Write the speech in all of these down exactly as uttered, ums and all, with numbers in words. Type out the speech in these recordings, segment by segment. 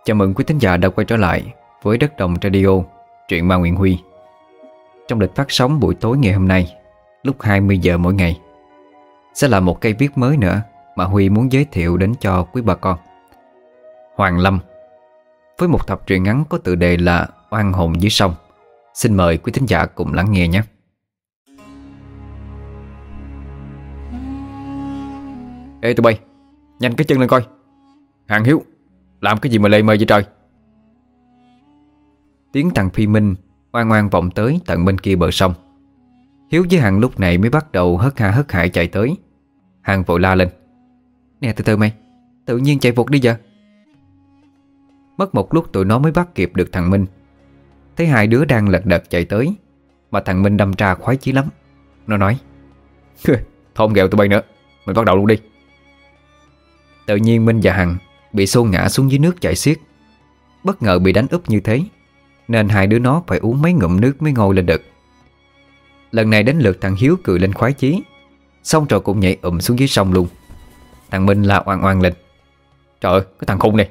Chào mừng quý thính giả đã quay trở lại với Đất Đồng Radio, truyện ma Nguyễn Huy. Trong lịch phát sóng buổi tối ngày hôm nay, lúc hai mươi giờ mỗi ngày, sẽ là một cây viết mới nữa mà Huy muốn giới thiệu đến cho quý bà con. Hoàng Lâm, với một tập truyện ngắn có tựa đề là Oan hồn dưới sông. Xin mời quý thính giả cùng lắng nghe nhé. Ê tụi bay, nhanh cái chân lên coi. Hàng Hiếu, làm cái gì mà lê mê vậy trời? Tiếng thằng Phi Minh oan oan vọng tới tận bên kia bờ sông. Hiếu với Hằng lúc này mới bắt đầu hớt ha hớt hải chạy tới. Hằng vội la lên: Nè từ từ mày, tự nhiên chạy vụt đi vậy? Mất một lúc tụi nó mới bắt kịp được thằng Minh. Thấy hai đứa đang lật đật chạy tới, mà thằng Minh đâm ra khoái chí lắm. Nó nói: Thôi không ghẹo tụi bay nữa, mình bắt đầu luôn đi. Tự nhiên Minh và Hằng bị xô ngã xuống dưới nước chảy xiết. Bất ngờ bị đánh úp như thế, nên hai đứa nó phải uống mấy ngụm nước mới ngồi lên được. Lần này đến lượt thằng Hiếu cười lên khoái chí, xong rồi cũng nhảy ụm xuống dưới sông luôn. Thằng Minh la oan oan lên: Trời ơi, cái thằng khùng này!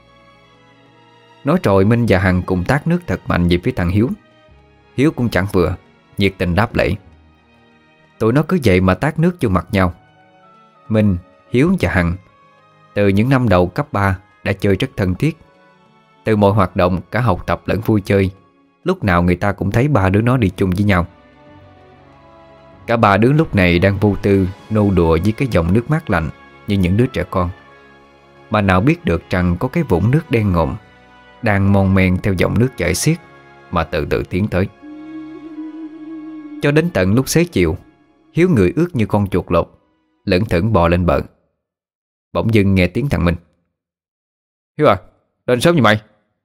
Nói rồi Minh và Hằng cùng tát nước thật mạnh về phía thằng Hiếu. Hiếu cũng chẳng vừa, nhiệt tình đáp lễ. Tụi nó cứ vậy mà tát nước vô mặt nhau. Minh, Hiếu và Hằng từ những năm đầu cấp ba đã chơi rất thân thiết. Từ mọi hoạt động, cả học tập lẫn vui chơi, lúc nào người ta cũng thấy ba đứa nó đi chung với nhau. Cả ba đứa lúc này đang vô tư nô đùa với cái dòng nước mát lạnh như những đứa trẻ con. Mà nào biết được rằng có cái vũng nước đen ngòm đang mon men theo dòng nước chảy xiết mà từ từ tiến tới. Cho đến tận lúc xế chiều, Hiếu người ướt như con chuột lột, lững thững bò lên bờ. Bỗng dưng nghe tiếng thằng Minh: Hiếu à, lên sớm như mày?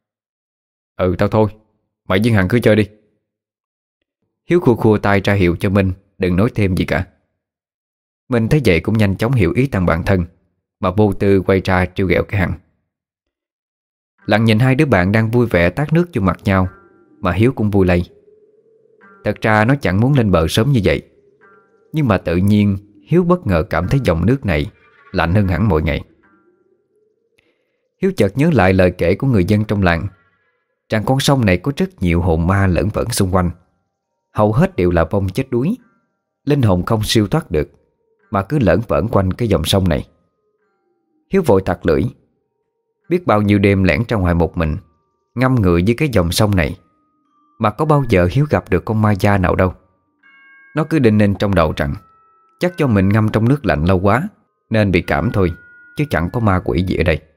Ừ tao thôi, mày với Hằng cứ chơi đi. Hiếu khua khua tay ra hiệu cho Minh đừng nói thêm gì cả. Minh thấy vậy cũng nhanh chóng hiểu ý thằng bạn thân, mà vô tư quay ra trêu ghẹo cái Hằng. Lặng nhìn hai đứa bạn đang vui vẻ tát nước vô mặt nhau, mà Hiếu cũng vui lây. Thật ra nó chẳng muốn lên bờ sớm như vậy, nhưng mà tự nhiên Hiếu bất ngờ cảm thấy dòng nước này lạnh hơn hẳn mọi ngày. Hiếu chợt nhớ lại lời kể của người dân trong làng, rằng con sông này có rất nhiều hồn ma lởn vởn xung quanh. Hầu hết đều là vong chết đuối, linh hồn không siêu thoát được, mà cứ lởn vởn quanh cái dòng sông này. Hiếu vội tặc lưỡi. Biết bao nhiêu đêm lẻn ra ngoài một mình, ngâm ngựa dưới cái dòng sông này, mà có bao giờ Hiếu gặp được con ma da nào đâu. Nó cứ đinh ninh trong đầu rằng chắc do mình ngâm trong nước lạnh lâu quá nên bị cảm thôi, chứ chẳng có ma quỷ gì ở đây.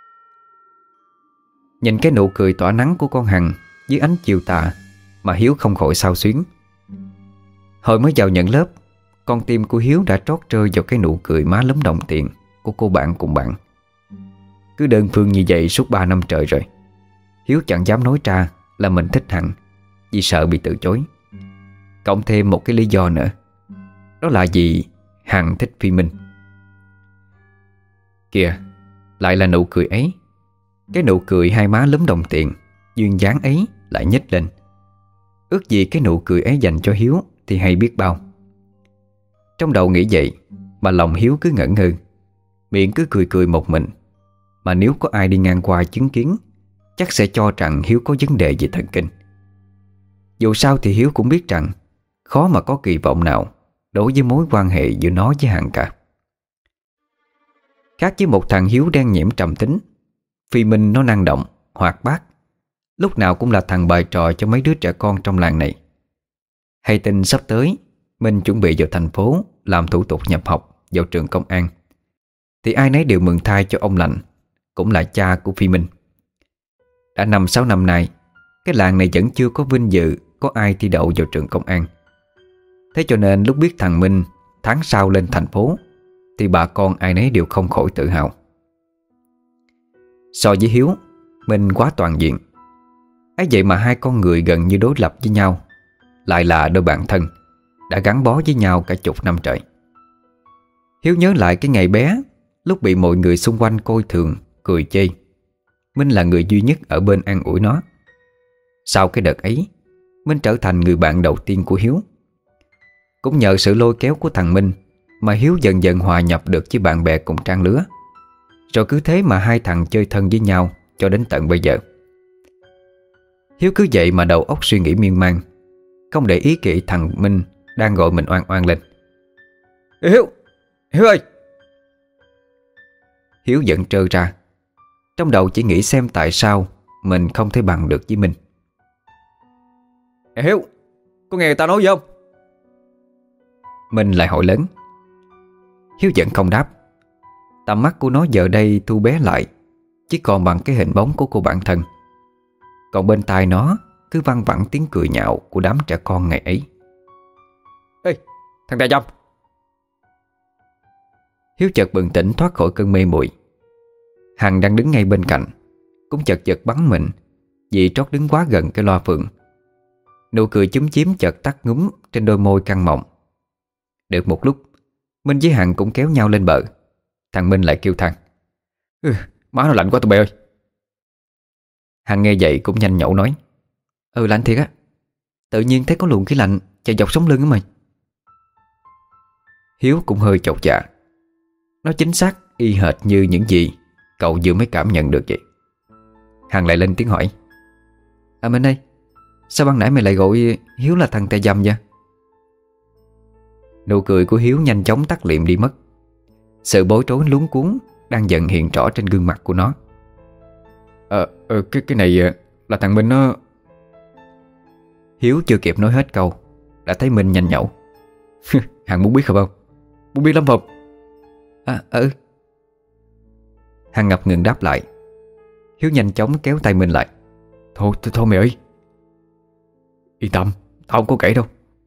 Nhìn cái nụ cười tỏa nắng của con Hằng dưới ánh chiều tà mà Hiếu không khỏi xao xuyến. Hồi mới vào nhận lớp, con tim của Hiếu đã trót rơi vào cái nụ cười má lúm đồng tiền của cô bạn cùng bạn. Cứ đơn phương như vậy suốt ba năm trời rồi, Hiếu chẳng dám nói ra là mình thích Hằng, vì sợ bị từ chối. Cộng thêm một cái lý do nữa, đó là vì Hằng thích Phi Minh. Kìa, lại là nụ cười ấy. Cái nụ cười hai má lúm đồng tiền duyên dáng ấy lại nhếch lên. Ước gì cái nụ cười ấy dành cho Hiếu thì hay biết bao. Trong đầu nghĩ vậy mà lòng Hiếu cứ ngẩn ngơ, miệng cứ cười cười một mình. Mà nếu có ai đi ngang qua chứng kiến, chắc sẽ cho rằng Hiếu có vấn đề về thần kinh. Dù sao thì Hiếu cũng biết rằng khó mà có kỳ vọng nào đối với mối quan hệ giữa nó với Hằng cả. Khác với một thằng Hiếu đen nhiễm trầm tính, Phi Minh nó năng động, hoạt bát, lúc nào cũng là thằng bày trò cho mấy đứa trẻ con trong làng này. Hay tin sắp tới Minh chuẩn bị vào thành phố làm thủ tục nhập học vào trường công an, thì ai nấy đều mừng thai cho ông Lạnh, cũng là cha của Phi Minh. Đã năm sáu năm nay, cái làng này vẫn chưa có vinh dự có ai thi đậu vào trường công an. Thế cho nên lúc biết thằng Minh tháng sau lên thành phố, thì bà con ai nấy đều không khỏi tự hào. So với Hiếu, Minh quá toàn diện. Ấy vậy mà hai con người gần như đối lập với nhau, lại là đôi bạn thân, đã gắn bó với nhau cả chục năm trời. Hiếu nhớ lại cái ngày bé, lúc bị mọi người xung quanh coi thường, cười chê, Minh là người duy nhất ở bên an ủi nó. Sau cái đợt ấy, Minh trở thành người bạn đầu tiên của Hiếu. Cũng nhờ sự lôi kéo của thằng Minh mà Hiếu dần dần hòa nhập được với bạn bè cùng trang lứa. Rồi cứ thế mà hai thằng chơi thân với nhau cho đến tận bây giờ. Hiếu cứ vậy mà đầu óc suy nghĩ miên man, không để ý kỹ thằng Minh đang gọi mình oan oan lên. Hiếu! Hiếu ơi! Hiếu giận trơ ra, trong đầu chỉ nghĩ xem tại sao mình không thể bằng được với Minh. Hiếu! Có nghe người ta nói gì không? Minh lại hỏi lớn. Hiếu vẫn không đáp. Tầm mắt của nó giờ đây thu bé lại, chỉ còn bằng cái hình bóng của cô bạn thân. Còn bên tai nó cứ văng vẳng tiếng cười nhạo của đám trẻ con ngày ấy. Ê, thằng Đại Dâm! Hiếu chợt bừng tỉnh thoát khỏi cơn mê muội. Hằng đang đứng ngay bên cạnh cũng chợt chợt bắn mình vì trót đứng quá gần cái loa phường. Nụ cười chúm chím chợt tắt ngúm trên đôi môi căng mọng. Được một lúc, Minh với Hằng cũng kéo nhau lên bờ. Thằng Minh lại kêu than. Ừ, má nó lạnh quá tụi bay ơi. Hằng nghe vậy cũng nhanh nhẩu nói. Ừ, lạnh thiệt á. Tự nhiên thấy có luồng khí lạnh chạy dọc sống lưng á mày. Hiếu cũng hơi chột dạ. Nó chính xác y hệt như những gì cậu vừa mới cảm nhận được vậy. Hằng lại lên tiếng hỏi. À Minh ơi, sao ban nãy mày lại gọi Hiếu là thằng tè dầm vậy? Nụ cười của Hiếu nhanh chóng tắt liệm đi mất. Sự bối rối luống cuống đang dần hiện rõ trên gương mặt của nó. Ờ, ờ cái, cái này là thằng Minh nó... Hiếu chưa kịp nói hết câu đã thấy Minh nhanh nhẩu. Hằng muốn biết không không? Muốn biết lắm không? À, ừ. Hằng ngập ngừng đáp lại. Hiếu nhanh chóng kéo tay Minh lại. Thôi, thôi, thôi mày ơi. Yên tâm, tao không có kể đâu.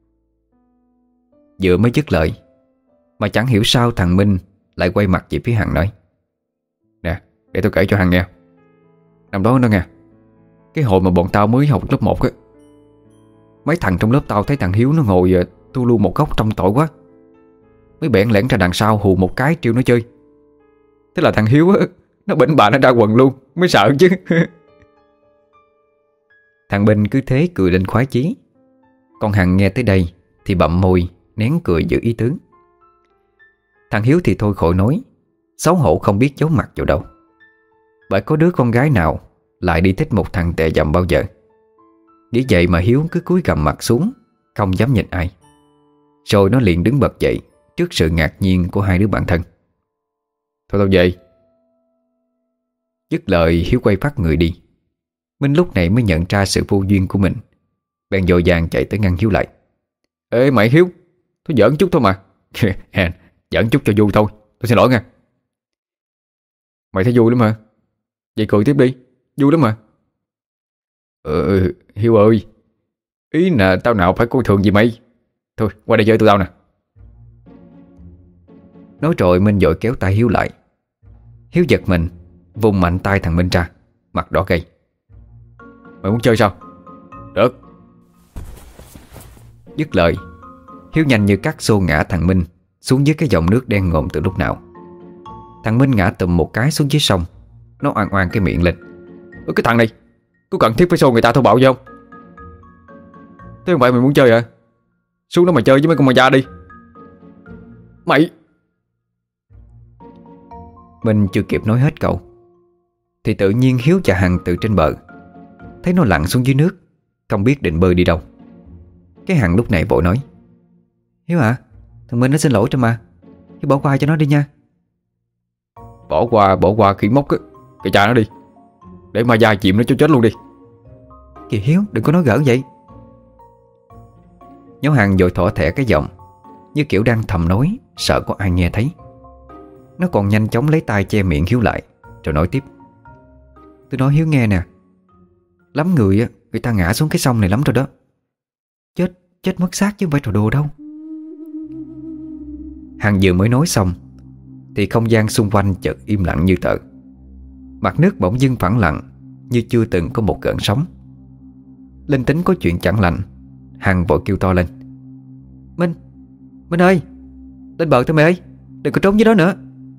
Vừa mới dứt lời mà chẳng hiểu sao thằng Minh lại quay mặt về phía Hằng nói. Nè, để tao kể cho Hằng nghe. Năm đó nó nghe, cái hồi mà bọn tao mới học lớp một á, mấy thằng trong lớp tao thấy thằng Hiếu nó ngồi tu lu một góc trong tội quá, mới bẽn lẽn ra đằng sau hù một cái trêu nó chơi. Thế là thằng Hiếu á, nó bệnh bà nó ra quần luôn, mới sợ chứ. Thằng Minh cứ thế cười lên khoái chí. Còn Hằng nghe tới đây thì bậm môi nén cười giữ ý tướng. Thằng Hiếu thì thôi khỏi nói, xấu hổ không biết giấu mặt vào đâu. Bởi có đứa con gái nào lại đi thích một thằng tè dầm bao giờ. Nghĩ vậy mà Hiếu cứ cúi gằm mặt xuống, không dám nhìn ai. Rồi nó liền đứng bật dậy trước sự ngạc nhiên của hai đứa bạn thân. Thôi tao về. Dứt lời Hiếu quay phát người đi. Minh lúc này mới nhận ra sự vô duyên của mình, bèn vội vàng chạy tới ngăn Hiếu lại. Ê mày Hiếu, tôi giỡn chút thôi mà. Giỡn chút cho vui thôi, tôi xin lỗi nha. Mày thấy vui lắm hả? Vậy cười tiếp đi, vui lắm mà. Ừ, Hiếu ơi, ý là tao nào phải coi thường gì mày. Thôi, qua đây chơi tụi tao nè. Nói rồi Minh vội kéo tay Hiếu lại. Hiếu giật mình, vùng mạnh tay thằng Minh ra, mặt đỏ gay. Mày muốn chơi sao? Được. Dứt lời, Hiếu nhanh như cắt xô ngã thằng Minh xuống dưới cái dòng nước đen ngòm từ lúc nào. Thằng Minh ngã tùm một cái xuống dưới sông. Nó oan oan cái miệng lên. Ơ cái thằng này, có cần thiết phải xô người ta thô bạo gì không? Thế không phải mày muốn chơi hả? Xuống đó mà chơi với mấy con ma da đi. Mày... Minh chưa kịp nói hết câu thì tự nhiên Hiếu và Hằng từ trên bờ thấy nó lặn xuống dưới nước, không biết định bơi đi đâu. Cái Hằng lúc này vội nói. Hiếu hả? Thằng Minh nó xin lỗi cho mà, Hiếu bỏ qua cho nó đi nha. Bỏ qua, bỏ qua khỉ mốc á. Cái cha nó đi, để ma da chìm nó cho chết luôn đi. Kìa Hiếu, đừng có nói gỡ vậy. Nhó Hằng vội thỏ thẻ cái giọng như kiểu đang thầm nói, sợ có ai nghe thấy. Nó còn nhanh chóng lấy tay che miệng Hiếu lại, rồi nói tiếp. Tôi nói Hiếu nghe nè, lắm người á, người ta ngã xuống cái sông này lắm rồi đó. Chết, chết mất xác chứ không phải trò đùa đâu. Hằng vừa mới nói xong thì không gian xung quanh chợt im lặng như tờ. Mặt nước bỗng dưng phẳng lặng, như chưa từng có một gợn sóng. Linh tính có chuyện chẳng lành, Hằng vội kêu to lên. Minh, Minh ơi, lên bờ thôi mày ơi, đừng có trốn dưới đó nữa.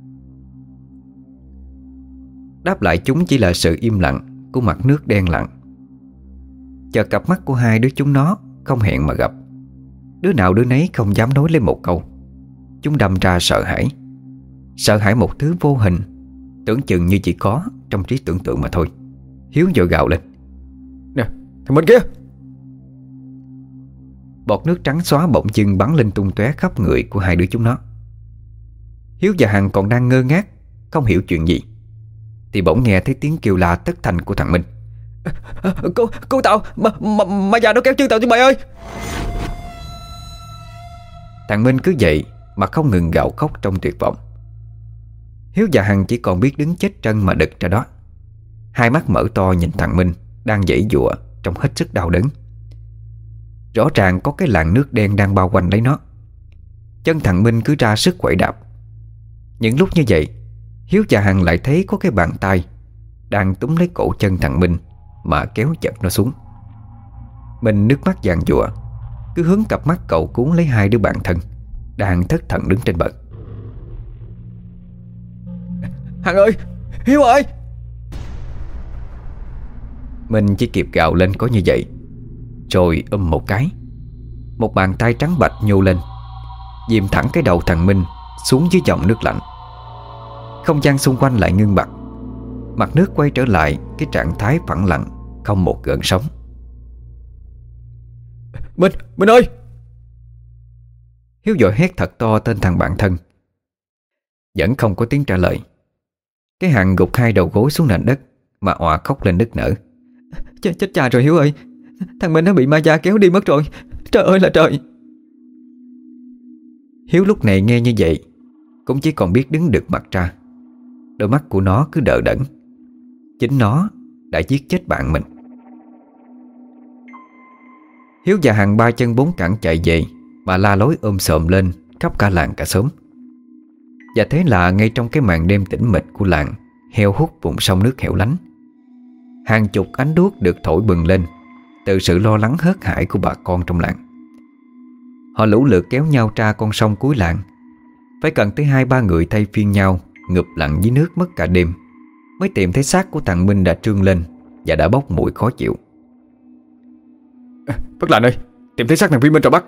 Đáp lại chúng chỉ là sự im lặng của mặt nước đen lặng. Chợt cặp mắt của hai đứa chúng nó không hẹn mà gặp. Đứa nào đứa nấy không dám nói lên một câu. Chúng đâm ra sợ hãi. Sợ hãi một thứ vô hình, tưởng chừng như chỉ có trong trí tưởng tượng mà thôi. Hiếu vội gào lên: Nè, thằng Minh kia! Bọt nước trắng xóa bỗng dưng bắn lên tung tóe khắp người của hai đứa chúng nó. Hiếu và Hằng còn đang ngơ ngác, không hiểu chuyện gì, thì bỗng nghe thấy tiếng kêu la thất thanh của thằng Minh: Cô, cô Tàu, mà, mà, mà già nó kéo chân Tàu chứ mày ơi! Thằng Minh cứ vậy mà không ngừng gào khóc trong tuyệt vọng. Hiếu và Hằng chỉ còn biết đứng chết trân mà đực ra đó, hai mắt mở to nhìn thằng Minh đang giãy giụa trong hết sức đau đớn. Rõ ràng có cái làn nước đen đang bao quanh lấy nó. Chân thằng Minh cứ ra sức quậy đạp. Những lúc như vậy, Hiếu và Hằng lại thấy có cái bàn tay đang túm lấy cổ chân thằng Minh mà kéo chật nó xuống. Minh nước mắt giàn giụa, cứ hướng cặp mắt cậu cuốn lấy hai đứa bạn thân đang thất thần đứng trên bờ. Hằng ơi! Hiếu ơi! Minh chỉ kịp gào lên có như vậy, rồi ôm một cái, một bàn tay trắng bạch nhô lên, dìm thẳng cái đầu thằng Minh xuống dưới dòng nước lạnh. Không gian xung quanh lại ngưng bặt, mặt nước quay trở lại cái trạng thái phẳng lặng, không một gợn sóng. Minh, Minh ơi! Hiếu vội hét thật to tên thằng bạn thân. Vẫn không có tiếng trả lời. Cái Hằng gục hai đầu gối xuống nền đất mà òa khóc lên nức nở. Chết, chết cha rồi Hiếu ơi! Thằng Minh nó bị ma da kéo đi mất rồi. Trời ơi là trời! Hiếu lúc này nghe như vậy cũng chỉ còn biết đứng đực mặt ra. Đôi mắt của nó cứ đờ đẫn. Chính nó đã giết chết bạn mình. Hiếu và Hằng ba chân bốn cẳng chạy về mà la lối ôm xòm lên khắp cả làng cả xóm. Và thế là ngay trong cái màn đêm tĩnh mịch của làng heo hút vùng sông nước hẻo lánh, hàng chục ánh đuốc được thổi bừng lên từ sự lo lắng hớt hải của bà con trong làng. Họ lũ lượt kéo nhau ra con sông cuối làng. Phải cần tới hai ba người thay phiên nhau ngụp lặn dưới nước mất cả đêm mới tìm thấy xác của thằng Minh đã trương lên và đã bốc mùi khó chịu. À, bác Lạnh ơi, tìm thấy xác thằng Phi Minh rồi bác.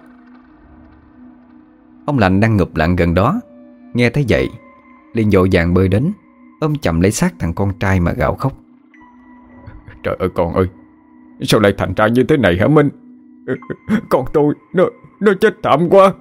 Ông Lạnh đang ngụp lặn gần đó nghe thấy vậy liền vội vàng bơi đến, ôm chầm lấy xác thằng con trai mà gào khóc. Trời ơi con ơi, sao lại thành ra như thế này hả Minh? Con tôi Nó nó chết thảm quá.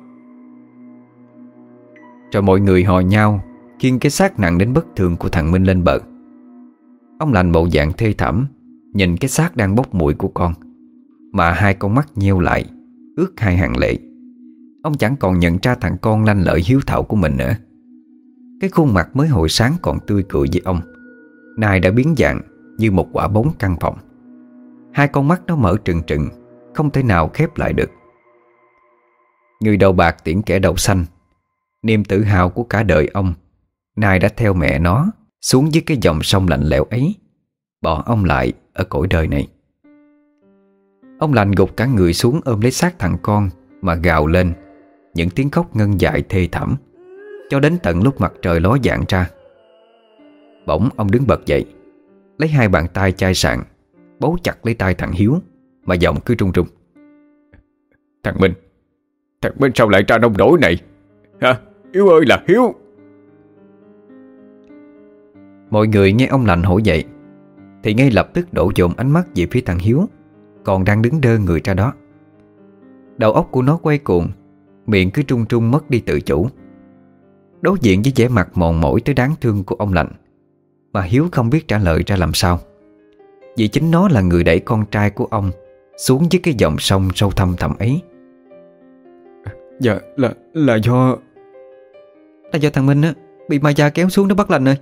Rồi mọi người hò nhau khiêng cái xác nặng đến bất thường của thằng Minh lên bờ. Ông Lành bộ dạng thê thảm nhìn cái xác đang bốc mùi của con, mà hai con mắt nheo lại ướt hai hàng lệ. Ông chẳng còn nhận ra thằng con lanh lợi hiếu thảo của mình nữa. Cái khuôn mặt mới hồi sáng còn tươi cười với ông nay đã biến dạng như một quả bóng căn phòng. Hai con mắt nó mở trừng trừng, không thể nào khép lại được. Người đầu bạc tiễn kẻ đầu xanh, niềm tự hào của cả đời ông nay đã theo mẹ nó xuống dưới cái dòng sông lạnh lẽo ấy, bỏ ông lại ở cõi đời này. Ông Lành gục cả người xuống ôm lấy xác thằng con mà gào lên những tiếng khóc ngân dại thê thảm cho đến tận lúc mặt trời ló dạng ra. Bỗng ông đứng bật dậy, lấy hai bàn tay chai sạn bấu chặt lấy tay thằng Hiếu mà giọng cứ run run. Thằng Minh, thằng Minh sao lại ra nông nổi này hả? Hiếu ơi là Hiếu! Mọi người nghe ông Lành hỏi vậy thì ngay lập tức đổ dồn ánh mắt về phía thằng Hiếu còn đang đứng đơ người ra đó. Đầu óc của nó quay cuồng, miệng cứ trung trung mất đi tự chủ. Đối diện với vẻ mặt mòn mỏi tới đáng thương của ông Lành, mà Hiếu không biết trả lời ra làm sao, vì chính nó là người đẩy con trai của ông xuống dưới cái dòng sông sâu thăm thẳm ấy. Dạ là là do Là do thằng Minh á bị ma da kéo xuống đó bác Lành ơi.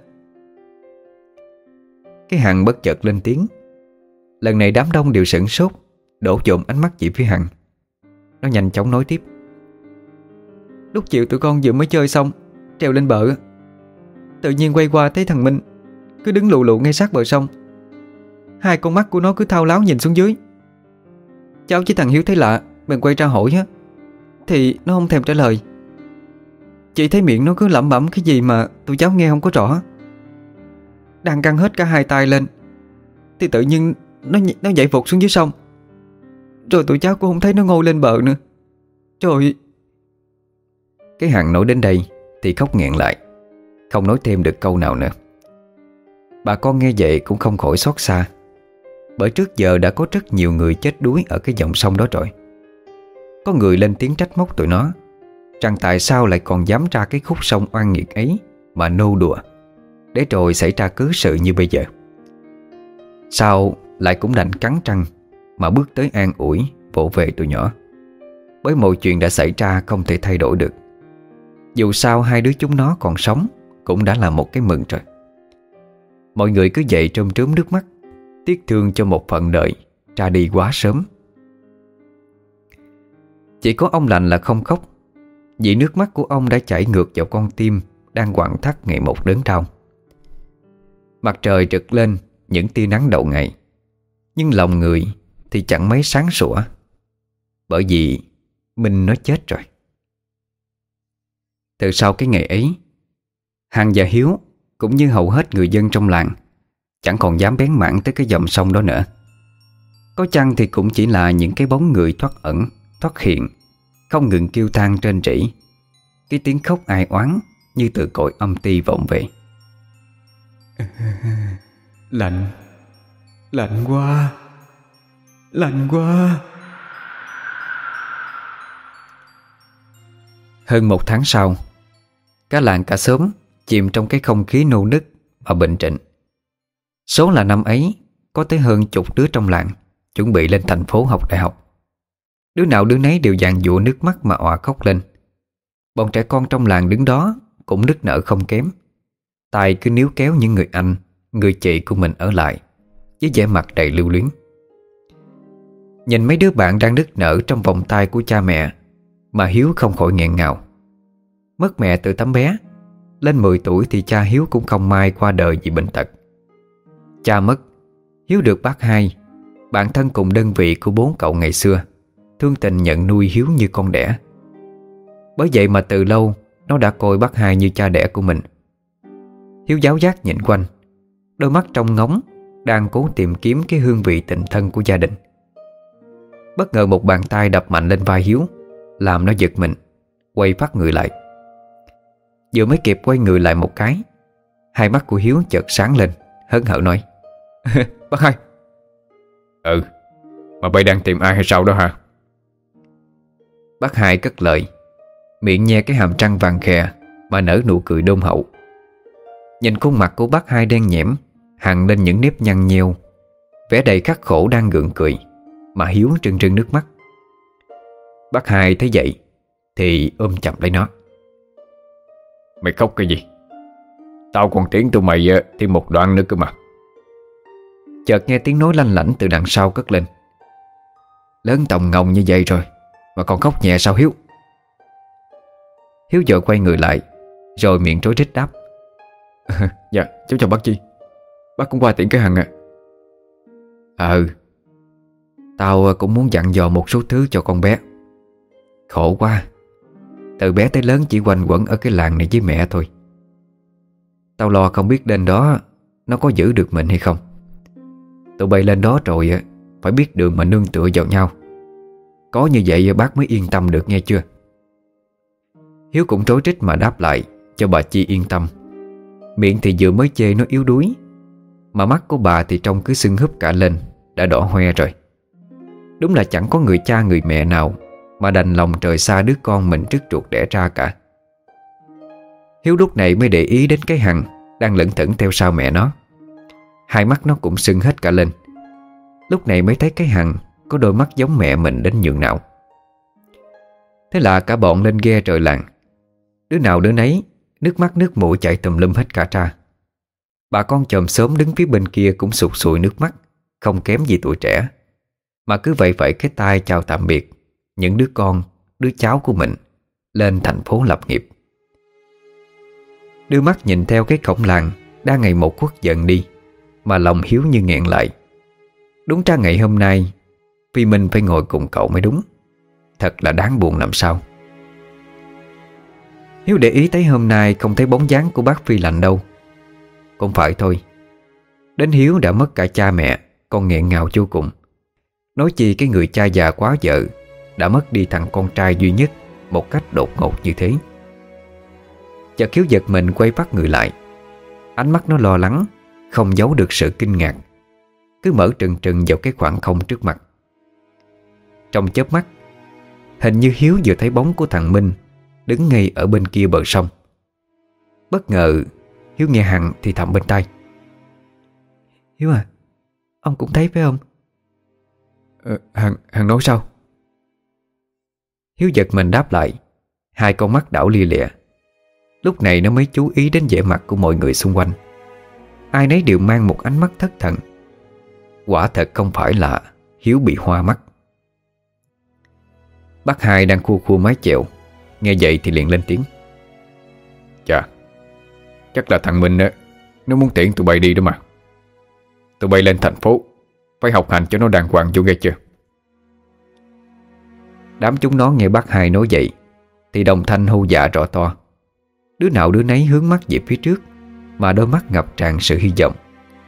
Cái Hằng bất chợt lên tiếng. Lần này đám đông đều sửng sốt, đổ dồn ánh mắt về phía Hằng. Nó nhanh chóng nói tiếp. Lúc chiều tụi con vừa mới chơi xong, trèo lên bờ, tự nhiên quay qua thấy thằng Minh cứ đứng lù lù ngay sát bờ sông. Hai con mắt của nó cứ thao láo nhìn xuống dưới. Cháu với thằng Hiếu thấy lạ, bèn quay ra hỏi á, thì nó không thèm trả lời. Chỉ thấy miệng nó cứ lẩm bẩm cái gì mà tụi cháu nghe không có rõ. Đang căng hết cả hai tay lên thì tự nhiên nó nó nhảy vụt xuống dưới sông. Rồi tụi cháu cũng không thấy nó ngồi lên bờ nữa. Trời! Cái Hằng nói đến đây thì khóc nghẹn lại, không nói thêm được câu nào nữa. Bà con nghe vậy cũng không khỏi xót xa, Bởi trước giờ đã có rất nhiều người chết đuối ở cái dòng sông đó rồi. Có người lên tiếng trách móc tụi nó rằng tại sao lại còn dám ra cái khúc sông oan nghiệt ấy mà nô đùa, để rồi xảy ra cớ sự như bây giờ. Sao lại cũng đành cắn răng mà bước tới an ủi, vỗ về tụi nhỏ. Bởi mọi chuyện đã xảy ra không thể thay đổi được. Dù sao hai đứa chúng nó còn sống cũng đã là một cái mừng rồi. Mọi người cứ vậy trôm trớm nước mắt, tiếc thương cho một phận đời ra đi quá sớm. Chỉ có ông lành là không khóc, vì nước mắt của ông đã chảy ngược vào con tim đang quặn thắt ngày một đớn đau. Mặt trời rực lên những tia nắng đầu ngày, nhưng lòng người thì chẳng mấy sáng sủa, bởi vì Minh nó chết rồi. Từ sau cái ngày ấy, Hằng và Hiếu cũng như hầu hết người dân trong làng chẳng còn dám bén mảng tới cái dòng sông đó nữa. Có chăng thì cũng chỉ là những cái bóng người thoát ẩn, thoát hiện, không ngừng kêu than trên rỉ, cái tiếng khóc ai oán như từ cõi âm ti vọng về. Lạnh, lạnh quá, lạnh quá. Hơn một tháng sau, cả làng cả xóm chìm trong cái không khí nô nức và bình trịnh. Số là năm ấy có tới hơn chục đứa trong làng chuẩn bị lên thành phố học đại học. Đứa nào đứa nấy đều dàn dụa nước mắt mà òa khóc lên. Bọn trẻ con trong làng đứng đó cũng nức nở không kém. Tài cứ níu kéo những người anh, người chị của mình ở lại với vẻ mặt đầy lưu luyến. Nhìn mấy đứa bạn đang nức nở trong vòng tay của cha mẹ mà Hiếu không khỏi nghẹn ngào. Mất mẹ từ tấm bé, lên mười tuổi thì cha Hiếu cũng không may qua đời vì bệnh tật. Cha mất, Hiếu được bác hai, bạn thân cùng đơn vị của bố cậu ngày xưa, thương tình nhận nuôi Hiếu như con đẻ. Bởi vậy mà từ lâu nó đã coi bác hai như cha đẻ của mình. Hiếu giáo giác nhìn quanh, đôi mắt trong ngóng đang cố tìm kiếm cái hương vị tình thân của gia đình. Bất ngờ một bàn tay đập mạnh lên vai Hiếu, làm nó giật mình, quay phát người lại. Vừa mới kịp quay người lại một cái, hai mắt của Hiếu chợt sáng lên, hớn hở nói: Bác hai. Ừ, mà bay đang tìm ai hay sao đó hả? Bác hai cất lời, miệng nhe cái hàm răng vàng khè mà nở nụ cười đôn hậu. Nhìn khuôn mặt của bác hai đen nhẽm, hằn lên những nếp nhăn nheo, vẻ đầy khắc khổ đang gượng cười, mà Hiếu trưng trưng nước mắt. Bác hai thấy vậy thì ôm chầm lấy nó: Mày khóc cái gì? Tao còn tiễn tụi mày thêm một đoạn nữa cơ mà. Chợt nghe tiếng nói lanh lảnh từ đằng sau cất lên: Lớn tòng ngồng như vậy rồi mà còn khóc nhẹ sao Hiếu? Hiếu vội quay người lại, rồi miệng rối rít đáp: Dạ, cháu chào bác Chi. Bác cũng qua tiễn cái Hằng à. Ừ, tao cũng muốn dặn dò một số thứ cho con bé. Khổ quá, từ bé tới lớn chỉ quanh quẩn ở cái làng này với mẹ thôi. Tao lo không biết lên đó nó có giữ được mình hay không. Tụi bay lên đó rồi phải biết đường mà nương tựa vào nhau. Có như vậy bác mới yên tâm được nghe chưa? Hiếu cũng rối rít mà đáp lại cho bà Chi yên tâm. Miệng thì vừa mới chê nó yếu đuối, mà mắt của bà thì trông cứ sưng húp cả lên, đã đỏ hoe rồi. Đúng là chẳng có người cha người mẹ nào mà đành lòng trời xa đứa con mình trước ruột đẻ ra cả. Hiếu lúc này mới để ý đến cái Hằng đang lững thững theo sau mẹ nó. Hai mắt nó cũng sưng hết cả lên. Lúc này mới thấy cái Hằng có đôi mắt giống mẹ mình đến nhường nào. Thế là cả bọn lên ghe trời làng. Đứa nào đứa nấy nước mắt nước mũi chảy tùm lum hết cả ra. Bà con chòm xóm đứng phía bên kia cũng sụt sùi nước mắt, không kém gì tuổi trẻ, mà cứ vậy vậy cái tay chào tạm biệt những đứa con, đứa cháu của mình lên thành phố lập nghiệp. Đưa mắt nhìn theo cái cổng làng đang ngày một khuất dần đi, mà lòng Hiếu như nghẹn lại. Đúng ra ngày hôm nay Phi Minh phải ngồi cùng cậu mới đúng. Thật là đáng buồn làm sao. Hiếu để ý thấy hôm nay không thấy bóng dáng của bác Phi Lạnh đâu. Cũng phải thôi, đến Hiếu đã mất cả cha mẹ, còn nghẹn ngào vô cùng. Nói chi cái người cha già quá vợ đã mất đi thằng con trai duy nhất một cách đột ngột như thế. Chợt Hiếu giật mình quay phát người lại. Ánh mắt nó lo lắng, không giấu được sự kinh ngạc. cứ mở trừng trừng vào cái khoảng không trước mặt. Trong chớp mắt, hình như Hiếu vừa thấy bóng của thằng Minh đứng ngay ở bên kia bờ sông. Bất ngờ Hiếu nghe Hằng thì thầm bên tai: "Hiếu à, ông cũng thấy phải không?" ờ, Hằng, Hằng nói sao? Hiếu giật mình đáp lại, hai con mắt đảo lia lịa. Lúc này nó mới chú ý đến vẻ mặt của mọi người xung quanh. Ai nấy đều mang một ánh mắt thất thần. Quả thật không phải là Hiếu bị hoa mắt. Bác Hai đang khua khua mái chèo, nghe vậy thì liền lên tiếng: "Chà, chắc là thằng Minh á, nó muốn tiễn tụi bay đi đó mà. Tụi bay lên thành phố phải học hành cho nó đàng hoàng vô nghe chưa?" Đám chúng nó nghe bác Hai nói vậy thì đồng thanh hô dạ rõ to. Đứa nào đứa nấy hướng mắt về phía trước, mà đôi mắt ngập tràn sự hy vọng.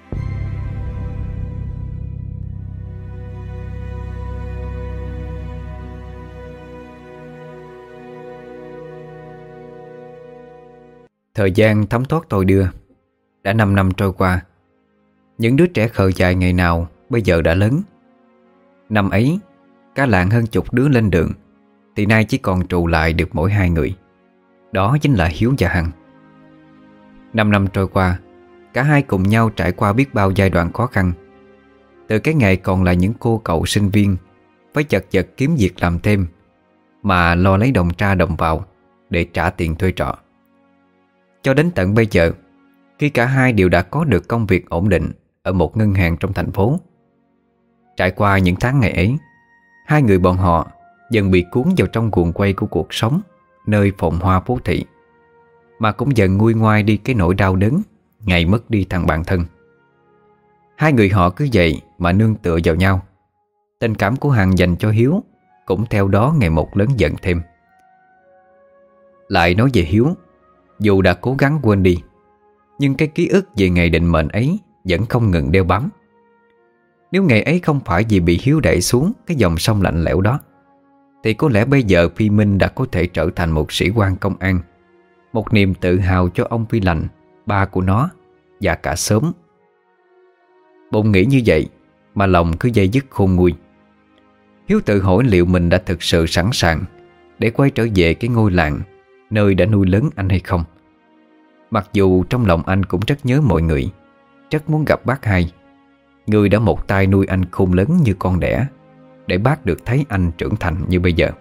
Thời gian thấm thoát tôi đưa. Đã năm năm trôi qua. Những đứa trẻ khờ dại ngày nào bây giờ đã lớn. Năm ấy, cả làng hơn chục đứa lên đường, thì nay chỉ còn trù lại được mỗi hai người. Đó chính là Hiếu và Hằng. Năm năm trôi qua, cả hai cùng nhau trải qua biết bao giai đoạn khó khăn. Từ cái ngày còn là những cô cậu sinh viên, phải chật vật kiếm việc làm thêm, mà lo lấy đồng ra đồng vào để trả tiền thuê trọ, cho đến tận bây giờ, khi cả hai đều đã có được công việc ổn định ở một ngân hàng trong thành phố. Trải qua những tháng ngày ấy, hai người bọn họ dần bị cuốn vào trong guồng quay của cuộc sống nơi phồn hoa phố thị, mà cũng dần nguôi ngoai đi cái nỗi đau đớn ngày mất đi thằng bạn thân. Hai người họ cứ vậy mà nương tựa vào nhau. Tình cảm của Hằng dành cho Hiếu cũng theo đó ngày một lớn dần thêm. Lại nói về Hiếu, dù đã cố gắng quên đi, nhưng cái ký ức về ngày định mệnh ấy vẫn không ngừng đeo bám. Nếu ngày ấy không phải vì bị Hiếu đẩy xuống cái dòng sông lạnh lẽo đó, thì có lẽ bây giờ Phi Minh đã có thể trở thành một sĩ quan công an, một niềm tự hào cho ông Phi Lạnh, ba của nó, và cả xóm. Bụng nghĩ như vậy mà lòng cứ dây dứt khôn nguôi. Hiếu tự hỏi liệu mình đã thực sự sẵn sàng để quay trở về cái ngôi làng nơi đã nuôi lớn anh hay không. Mặc dù trong lòng anh cũng rất nhớ mọi người, rất muốn gặp bác Hai, người đã một tay nuôi anh khôn lớn như con đẻ, để bác được thấy anh trưởng thành như bây giờ.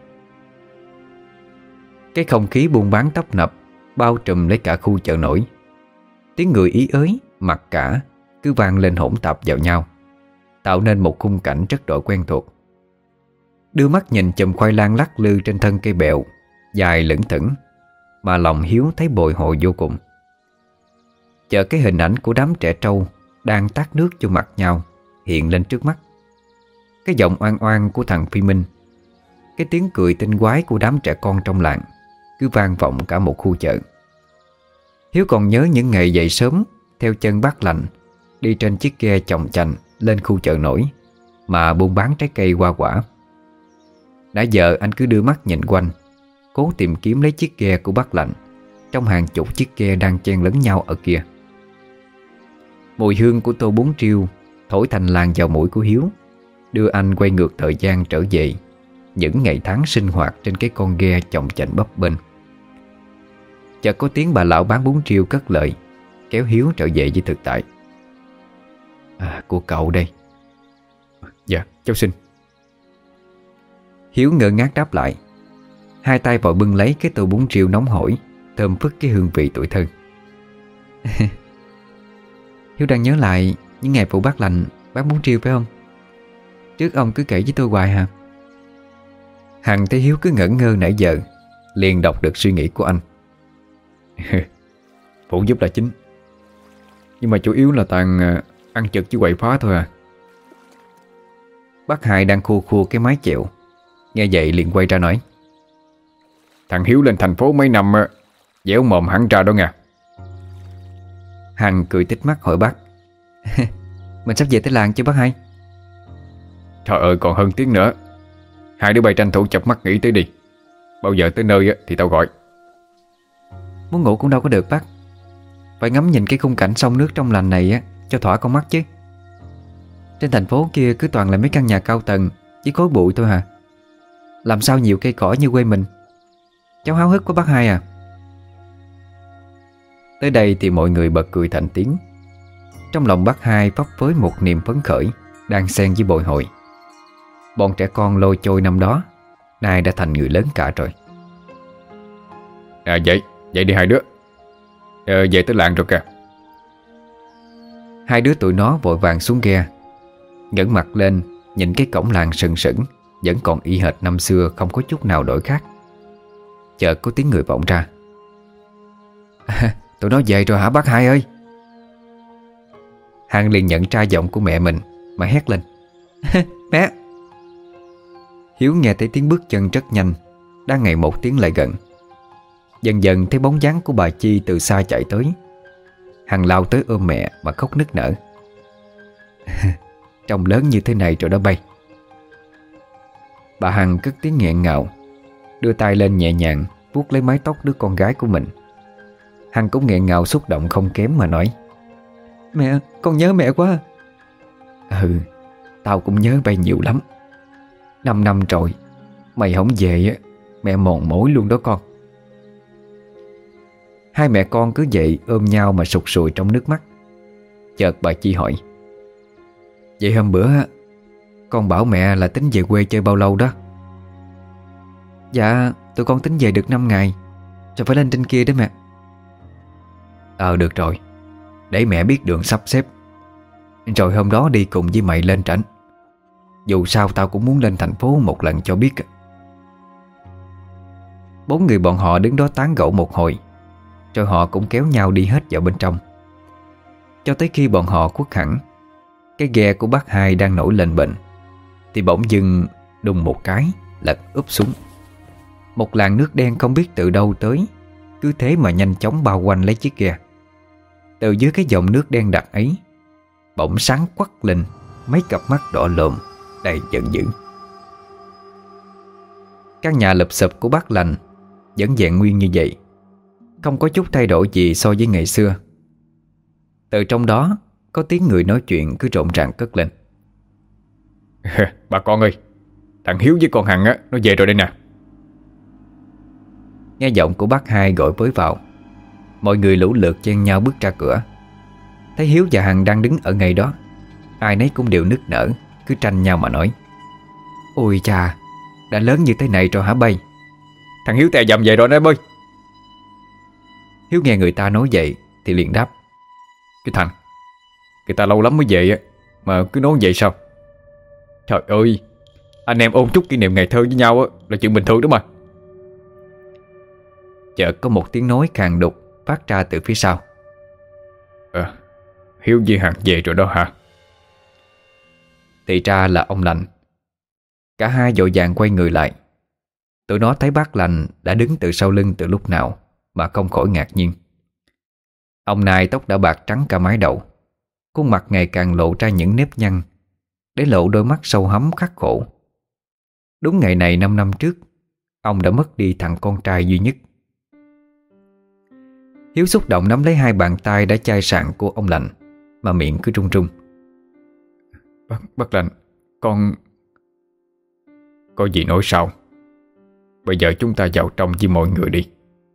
Cái không khí buôn bán tấp nập bao trùm lấy cả khu chợ nổi. Tiếng người ý ới, mặc cả cứ vang lên hỗn tạp vào nhau, tạo nên một khung cảnh rất đổi quen thuộc. Đưa mắt nhìn chùm khoai lang lắc lư trên thân cây bẹo dài lững thững, mà lòng Hiếu thấy bồi hồi vô cùng. Chợt cái hình ảnh của đám trẻ trâu đang tát nước cho mặt nhau hiện lên trước mắt. Cái giọng oan oan của thằng Phi Minh, cái tiếng cười tinh quái của đám trẻ con trong làng cứ vang vọng cả một khu chợ. Hiếu còn nhớ những ngày dậy sớm theo chân bác Lạnh đi trên chiếc ghe chồng chành lên khu chợ nổi mà buôn bán trái cây hoa quả. Đã giờ anh cứ đưa mắt nhìn quanh, cố tìm kiếm lấy chiếc ghe của bác Lạnh trong hàng chục chiếc ghe đang chen lấn nhau ở kia. Mùi hương của tô bún riêu thổi thành làn vào mũi của Hiếu, đưa anh quay ngược thời gian trở về những ngày tháng sinh hoạt trên cái con ghe chồng chành bấp bênh. Chợt có tiếng bà lão bán bún riêu cất lời, kéo Hiếu trở về với thực tại. À, của cậu đây. Dạ, cháu xin. Hiếu ngơ ngác đáp lại, hai tay vội bưng lấy cái tô bún riêu nóng hổi, thơm phức cái hương vị tuổi thơ. Hiếu đang nhớ lại những ngày phụ bác Lạnh bán bún riêu phải không? Trước ông cứ kể với tôi hoài hả? Hằng thấy Hiếu cứ ngẩn ngơ nãy giờ, liền đọc được suy nghĩ của anh. Phụ giúp là chính, nhưng mà chủ yếu là toàn ăn chực chứ quậy phá thôi à. Bác Hai đang khua khua cái mái chèo, nghe vậy liền quay ra nói. Thằng Hiếu lên thành phố mấy năm dẻo mồm hẳn ra đó nha. Hằng cười tít mắt hỏi bác. Mình sắp về tới làng chứ bác Hai? Trời ơi, còn hơn tiếng nữa. Hai đứa bay tranh thủ chập mắt nghỉ tới đi. Bao giờ tới nơi thì tao gọi. Muốn ngủ cũng đâu có được bác, phải ngắm nhìn cái khung cảnh sông nước trong lành này á cho thỏa con mắt chứ. Trên thành phố kia cứ toàn là mấy căn nhà cao tầng với khói bụi thôi hả? Làm sao nhiều cây cỏ như quê mình. Cháu háo hức quá bác hai à. Tới đây thì mọi người bật cười thành tiếng. Trong lòng bác hai phấp phới một niềm phấn khởi đang xen với bồi hồi. Bọn trẻ con lôi trôi năm đó nay đã thành người lớn cả rồi. À vậy, vậy đi hai đứa. Ờ, về tới làng rồi kìa. Hai đứa tụi nó vội vàng xuống ghe, ngẩng mặt lên nhìn cái cổng làng sừng sững vẫn còn y hệt năm xưa, không có chút nào đổi khác. Chợt có tiếng người vọng ra. À, tụi nó về rồi hả bác hai ơi? Hằng liền nhận ra giọng của mẹ mình mà hét lên. Mẹ! Hiếu nghe thấy tiếng bước chân rất nhanh, đang ngày một tiến lại gần. Dần dần thấy bóng dáng của bà Chi từ xa chạy tới. Hằng lao tới ôm mẹ mà khóc nức nở. Trông lớn như thế này rồi đó bay. Bà Hằng cất tiếng nghẹn ngào, đưa tay lên nhẹ nhàng vuốt lấy mái tóc đứa con gái của mình. Hằng cũng nghẹn ngào xúc động không kém mà nói. Mẹ, con nhớ mẹ quá. Ừ, tao cũng nhớ bay nhiều lắm. Năm năm rồi mày không về á, mẹ mòn mỏi luôn đó con. Hai mẹ con cứ vậy ôm nhau mà sụt sùi trong nước mắt. Chợt bà Chi hỏi. Vậy hôm bữa con bảo mẹ là tính về quê chơi bao lâu đó? Dạ, tụi con tính về được năm ngày rồi phải lên trên kia đó mẹ. Ờ được rồi, để mẹ biết đường sắp xếp, rồi hôm đó đi cùng với mày lên trển. Dù sao tao cũng muốn lên thành phố một lần cho biết. Bốn người bọn họ đứng đó tán gẫu một hồi, rồi họ cũng kéo nhau đi hết vào bên trong. Cho tới khi bọn họ khuất hẳn, cái ghe của bác hai đang nổi lên bềnh, thì bỗng dưng đùng một cái lật úp xuống. Một làn nước đen không biết từ đâu tới, cứ thế mà nhanh chóng bao quanh lấy chiếc ghe. Từ dưới cái dòng nước đen đặc ấy, bỗng sáng quắc lên mấy cặp mắt đỏ lồm đầy giận dữ. Căn nhà lụp xụp của bác Lành vẫn vẹn nguyên như vậy, không có chút thay đổi gì so với ngày xưa. Từ trong đó có tiếng người nói chuyện cứ rộn ràng cất lên. Bà con ơi, thằng Hiếu với con Hằng á, nó về rồi đây nè. Nghe giọng của bác hai gọi với vào, mọi người lũ lượt chen nhau bước ra cửa. Thấy Hiếu và Hằng đang đứng ở ngay đó, ai nấy cũng đều nức nở, cứ tranh nhau mà nói. Ôi chà, đã lớn như thế này rồi hả bay? Thằng Hiếu tè dầm về rồi đó em ơi. Hiếu nghe người ta nói vậy thì liền đáp. Cái thằng, người ta lâu lắm mới về á, mà cứ nói vậy sao? Trời ơi, anh em ôn chúc kỷ niệm ngày thơ với nhau á là chuyện bình thường đó mà. Chợt có một tiếng nói khàn đục phát ra từ phía sau. À, Hiếu với Hằng về rồi đó hả? Thì ra là ông Lành. Cả hai vội vàng quay người lại. Tụi nó thấy bác Lành đã đứng từ sau lưng từ lúc nào mà không khỏi ngạc nhiên. Ông này tóc đã bạc trắng cả mái đầu, khuôn mặt ngày càng lộ ra những nếp nhăn, để lộ đôi mắt sâu hắm khắc khổ. Đúng ngày này năm năm trước, ông đã mất đi thằng con trai duy nhất. Hiếu xúc động nắm lấy hai bàn tay đã chai sạn của ông Lành, mà miệng cứ run run. Bác, bác Lành, con... Có gì nói sao? Bây giờ chúng ta vào trong với mọi người đi.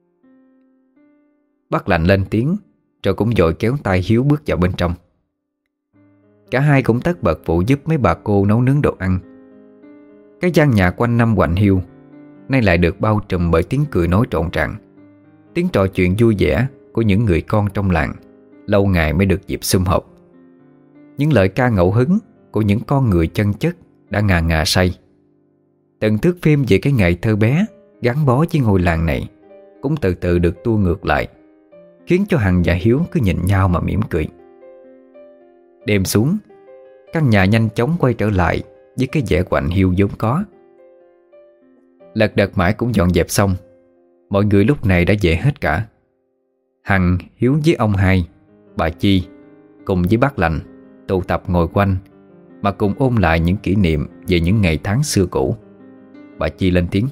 Bác Lành lên tiếng, rồi cũng vội kéo tay Hiếu bước vào bên trong. Cả hai cũng tất bật phụ giúp mấy bà cô nấu nướng đồ ăn. Cái gian nhà quanh năm quạnh hiu nay lại được bao trùm bởi tiếng cười nói rộn ràng, tiếng trò chuyện vui vẻ của những người con trong làng lâu ngày mới được dịp sum họp. Những lời ca ngẫu hứng của những con người chân chất đã ngà ngà say. Từng thước phim về cái ngày thơ bé gắn bó với ngôi làng này cũng từ từ được tua ngược lại, khiến cho Hằng và Hiếu cứ nhìn nhau mà mỉm cười. Đêm xuống, căn nhà nhanh chóng quay trở lại với cái vẻ quạnh hiu vốn có. Lật đật mãi cũng dọn dẹp xong, mọi người lúc này đã về hết cả. Hằng, Hiếu với ông hai, bà Chi cùng với bác Lành tụ tập ngồi quanh mà cùng ôn lại những kỷ niệm về những ngày tháng xưa cũ. Bà Chi lên tiếng.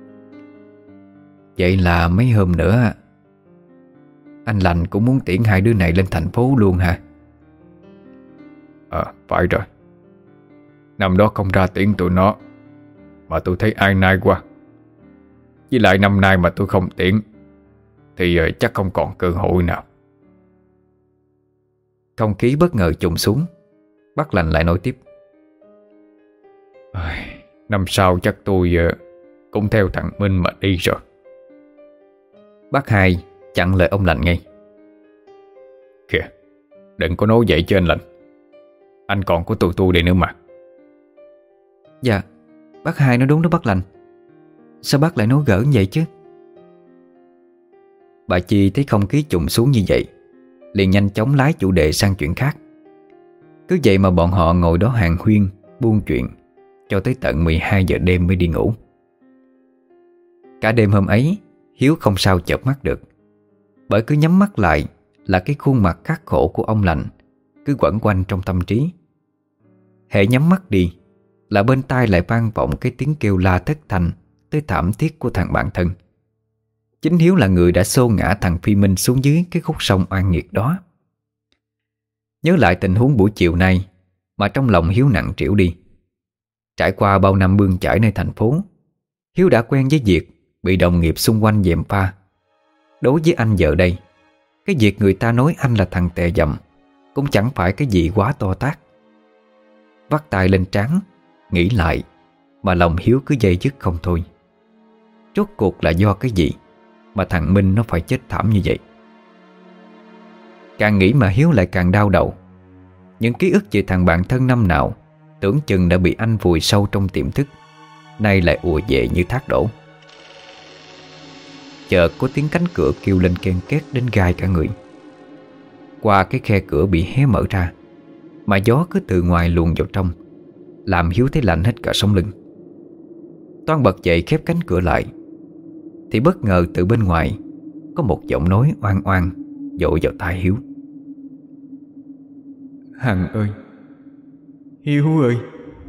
Vậy là mấy hôm nữa anh Lành cũng muốn tiễn hai đứa này lên thành phố luôn hả? Ờ, phải rồi. Năm đó không ra tiễn tụi nó, mà tôi thấy ai nai quá. Với lại năm nay mà tôi không tiễn thì ờ, chắc không còn cơ hội nào. Không khí bất ngờ trùng xuống. Bác Lành lại nói tiếp: Năm sau chắc tôi ờ, cũng theo thằng Minh mà đi rồi. Bác Hai chặn lời ông Lành ngay: Kìa, đừng có nói vậy cho anh Lành. Anh còn có tụi tôi đây nữa mà. Dạ, bác Hai nói đúng đó bác Lành. Sao bác lại nói gỡ như vậy chứ? Bà Chi thấy không khí trùng xuống như vậy, liền nhanh chóng lái chủ đề sang chuyện khác. Cứ vậy mà bọn họ ngồi đó hàn huyên, buôn chuyện cho tới tận mười hai giờ đêm mới đi ngủ. Cả đêm hôm ấy, Hiếu không sao chợp mắt được, bởi cứ nhắm mắt lại là cái khuôn mặt khắc khổ của ông Lành cứ quẩn quanh trong tâm trí. Hễ nhắm mắt đi là bên tai lại vang vọng cái tiếng kêu la thất thanh tới thảm thiết của thằng bạn thân. Chính Hiếu là người đã xô ngã thằng Phi Minh xuống dưới cái khúc sông oan nghiệt đó. Nhớ lại tình huống buổi chiều nay mà trong lòng Hiếu nặng trĩu đi. Trải qua bao năm bươn chải nơi thành phố, Hiếu đã quen với việc bị đồng nghiệp xung quanh gièm pha. Đối với anh giờ đây, cái việc người ta nói anh là thằng tè dầm cũng chẳng phải cái gì quá to tát. Vắt tay lên trán, nghĩ lại mà lòng Hiếu cứ dây dứt không thôi. Rốt cuộc là do cái gì mà thằng Minh nó phải chết thảm như vậy? Càng nghĩ mà Hiếu lại càng đau đầu. Những ký ức về thằng bạn thân năm nào tưởng chừng đã bị anh vùi sâu trong tiềm thức, nay lại ùa về như thác đổ. Chợt có tiếng cánh cửa kêu lên ken két đến gai cả người. Qua cái khe cửa bị hé mở ra, mà gió cứ từ ngoài luồn vào trong, làm Hiếu thấy lạnh hết cả sống lưng. Toan bật dậy khép cánh cửa lại, thì bất ngờ từ bên ngoài có một giọng nói oan oan dội vào tai Hiếu: Hằng ơi, Hiếu ơi.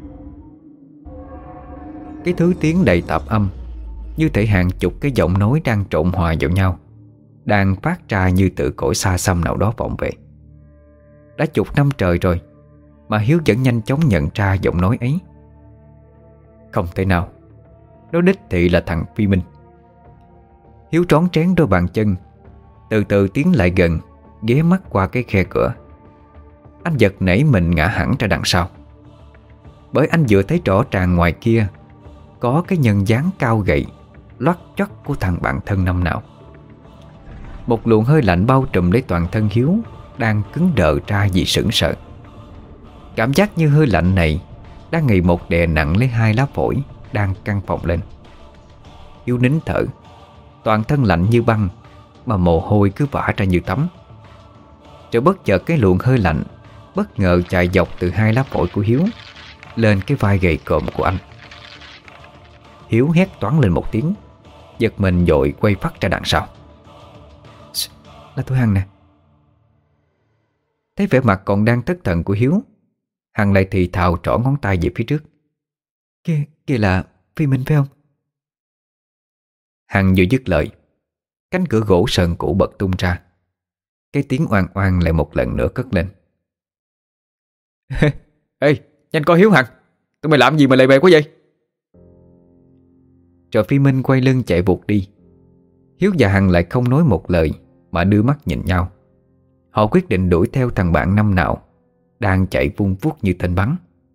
Cái thứ tiếng đầy tạp âm, như thể hàng chục cái giọng nói đang trộn hòa vào nhau, đang phát ra như từ cõi xa xăm nào đó vọng về. Đã chục năm trời rồi mà Hiếu vẫn nhanh chóng nhận ra giọng nói ấy. Không thể nào, nó đích thị là thằng Phi Minh. Hiếu trón trén đôi bàn chân, từ từ tiến lại gần, ghé mắt qua cái khe cửa. Anh giật nảy mình ngã hẳn ra đằng sau, bởi anh vừa thấy rõ ràng ngoài kia có cái nhân dáng cao gầy, loắt choắt của thằng bạn thân năm nào. Một luồng hơi lạnh bao trùm lấy toàn thân Hiếu, đang cứng đờ ra vì sững sờ. Cảm giác như hơi lạnh này đang ngày một đè nặng lấy hai lá phổi đang căng phồng lên. Hiếu nín thở, toàn thân lạnh như băng, mà mồ hôi cứ vã ra như tắm. Rồi bất chợt cái luồng hơi lạnh bất ngờ chạy dọc từ hai lá phổi của Hiếu lên cái vai gầy cộm của anh. Hiếu hét toáng lên một tiếng, giật mình vội quay phắt ra đằng sau. Là tôi Hằng nè. Thấy vẻ mặt còn đang thất thần của Hiếu, Hằng lại thì thào trỏ ngón tay về phía trước. Kia, kia là Phi Minh phải không? Hằng vừa dứt lời, cánh cửa gỗ sờn cũ bật tung ra. Cái tiếng oan oan lại một lần nữa cất lên. Ê, nhanh coi Hiếu Hằng, tụi mày làm gì mà lề bề quá vậy? Rồi Phi Minh quay lưng chạy vụt đi. Hiếu và Hằng lại không nói một lời mà đưa mắt nhìn nhau. Họ quyết định đuổi theo thằng bạn năm nào đang chạy vung vút như tên bắn.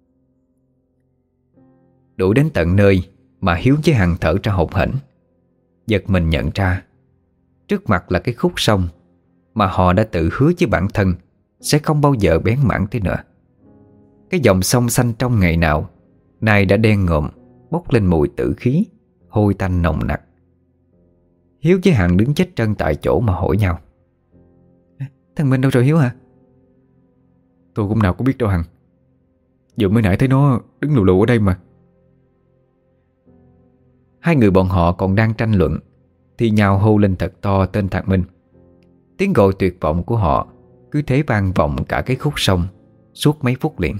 Đuổi đến tận nơi mà Hiếu với Hằng thở ra hổn hển, giật mình nhận ra trước mặt là cái khúc sông mà họ đã tự hứa với bản thân sẽ không bao giờ bén mảng tới nữa. Cái dòng sông xanh trong ngày nào nay đã đen ngòm, bốc lên mùi tử khí, hôi tanh nồng nặc. Hiếu với Hằng đứng chết trân tại chỗ mà hỏi nhau: Thằng Minh đâu rồi Hiếu hả? Tôi cũng nào có biết đâu Hằng, vừa mới nãy thấy nó đứng lù lù ở đây mà. Hai người bọn họ còn đang tranh luận thì nhào hô lên thật to tên thằng Minh. Tiếng gọi tuyệt vọng của họ cứ thế vang vọng cả cái khúc sông suốt mấy phút liền.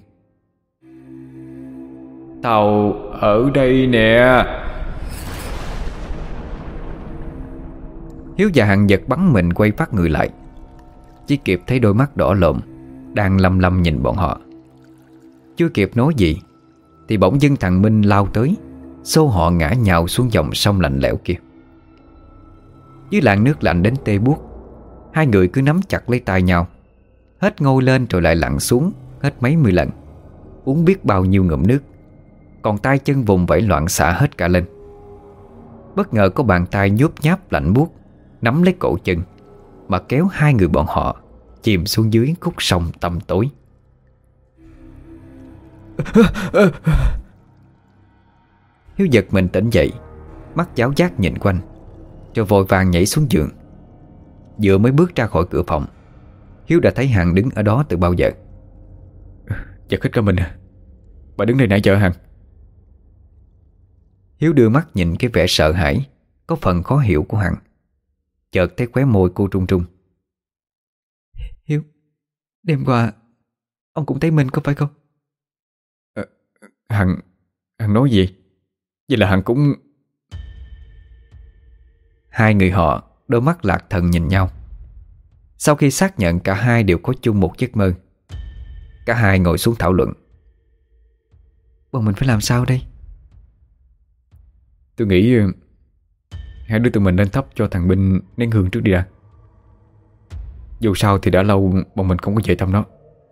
Tàu ở đây nè. Hiếu và Hằng giật bắn mình quay phát người lại, chỉ kịp thấy đôi mắt đỏ lộm đang lăm lăm nhìn bọn họ. Chưa kịp nói gì thì bỗng dưng thằng Minh lao tới, xô họ ngã nhào xuống dòng sông lạnh lẽo kia. Dưới làn nước lạnh đến tê buốt, hai người cứ nắm chặt lấy tay nhau, hết ngôi lên rồi lại lặn xuống hết mấy mươi lần, uống biết bao nhiêu ngụm nước, còn tay chân vùng vẫy loạn xạ hết cả lên. Bất ngờ có bàn tay nhốp nháp lạnh buốt nắm lấy cổ chân mà kéo hai người bọn họ chìm xuống dưới khúc sông tăm tối. Hiếu giật mình tỉnh dậy, mắt giáo giác nhìn quanh, rồi vội vàng nhảy xuống giường. Vừa mới bước ra khỏi cửa phòng, Hiếu đã thấy Hằng đứng ở đó từ bao giờ. Giật hết cả mình à. Bà đứng đây nãy chờ Hằng. Hiếu đưa mắt nhìn cái vẻ sợ hãi, có phần khó hiểu của Hằng. Chợt thấy khóe môi cô trung trung. Hiếu, đêm qua ông cũng thấy Minh có phải không? à, Hằng Hằng nói gì? Vậy là Hằng cũng... Hai người họ đôi mắt lạc thần nhìn nhau. Sau khi xác nhận cả hai đều có chung một giấc mơ, cả hai ngồi xuống thảo luận. Bọn mình phải làm sao đây? Tôi nghĩ hai đứa tụi mình nên thắp cho thằng Minh nén hương trước đi đã. Dù sao thì đã lâu bọn mình không có về thăm nó.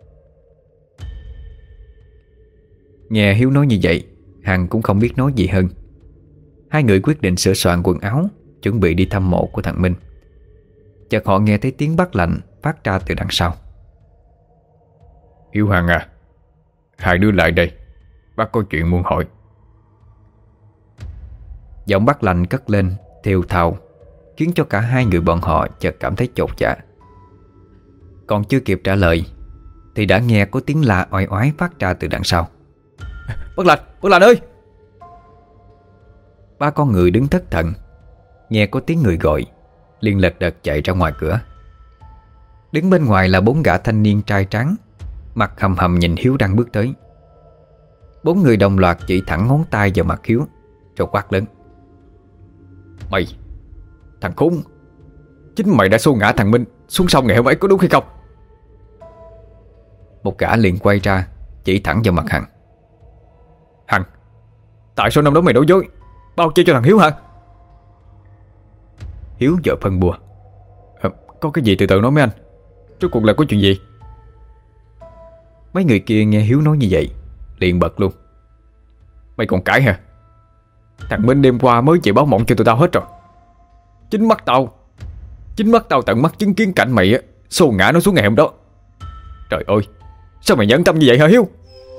Nghe Hiếu nói như vậy, Hằng cũng không biết nói gì hơn. Hai người quyết định sửa soạn quần áo, chuẩn bị đi thăm mộ của thằng Minh. Chợt họ nghe thấy tiếng bắt lạnh phát ra từ đằng sau. Hiếu, Hằng à, hai đứa lại đây, bác có chuyện muốn hỏi. Giọng bắt lạnh cất lên thều thào, khiến cho cả hai người bọn họ chợt cảm thấy chột dạ. Còn chưa kịp trả lời thì đã nghe có tiếng la oai oái phát ra từ đằng sau. Bác Lạnh, bác Lạnh ơi! Ba con người đứng thất thần, nghe có tiếng người gọi, liền lật đật chạy ra ngoài cửa. Đứng bên ngoài là bốn gã thanh niên trai tráng, mặt hầm hầm nhìn Hiếu đang bước tới. Bốn người đồng loạt chỉ thẳng ngón tay vào mặt Hiếu, rồi quát lớn. Mày, thằng khốn, chính mày đã xô ngã thằng Minh xuống sông ngày hôm ấy có đúng hay không? Một gã liền quay ra chỉ thẳng vào mặt Hằng. Hằng, tại sao năm đó mày nói dối, bao che cho thằng Hiếu hả? Hiếu vợ phân bùa. à, Có cái gì từ từ nói mấy anh. Rốt cuộc là có chuyện gì? Mấy người kia nghe Hiếu nói như vậy liền bật luôn. Mày còn cãi hả? Thằng Minh đêm qua mới chịu báo mộng cho tụi tao hết rồi. Chính mắt tao Chính mắt tao tận mắt chứng kiến cảnh mày á xô ngã nó xuống ngày hôm đó. Trời ơi, sao mày nhẫn tâm như vậy hả Hiếu?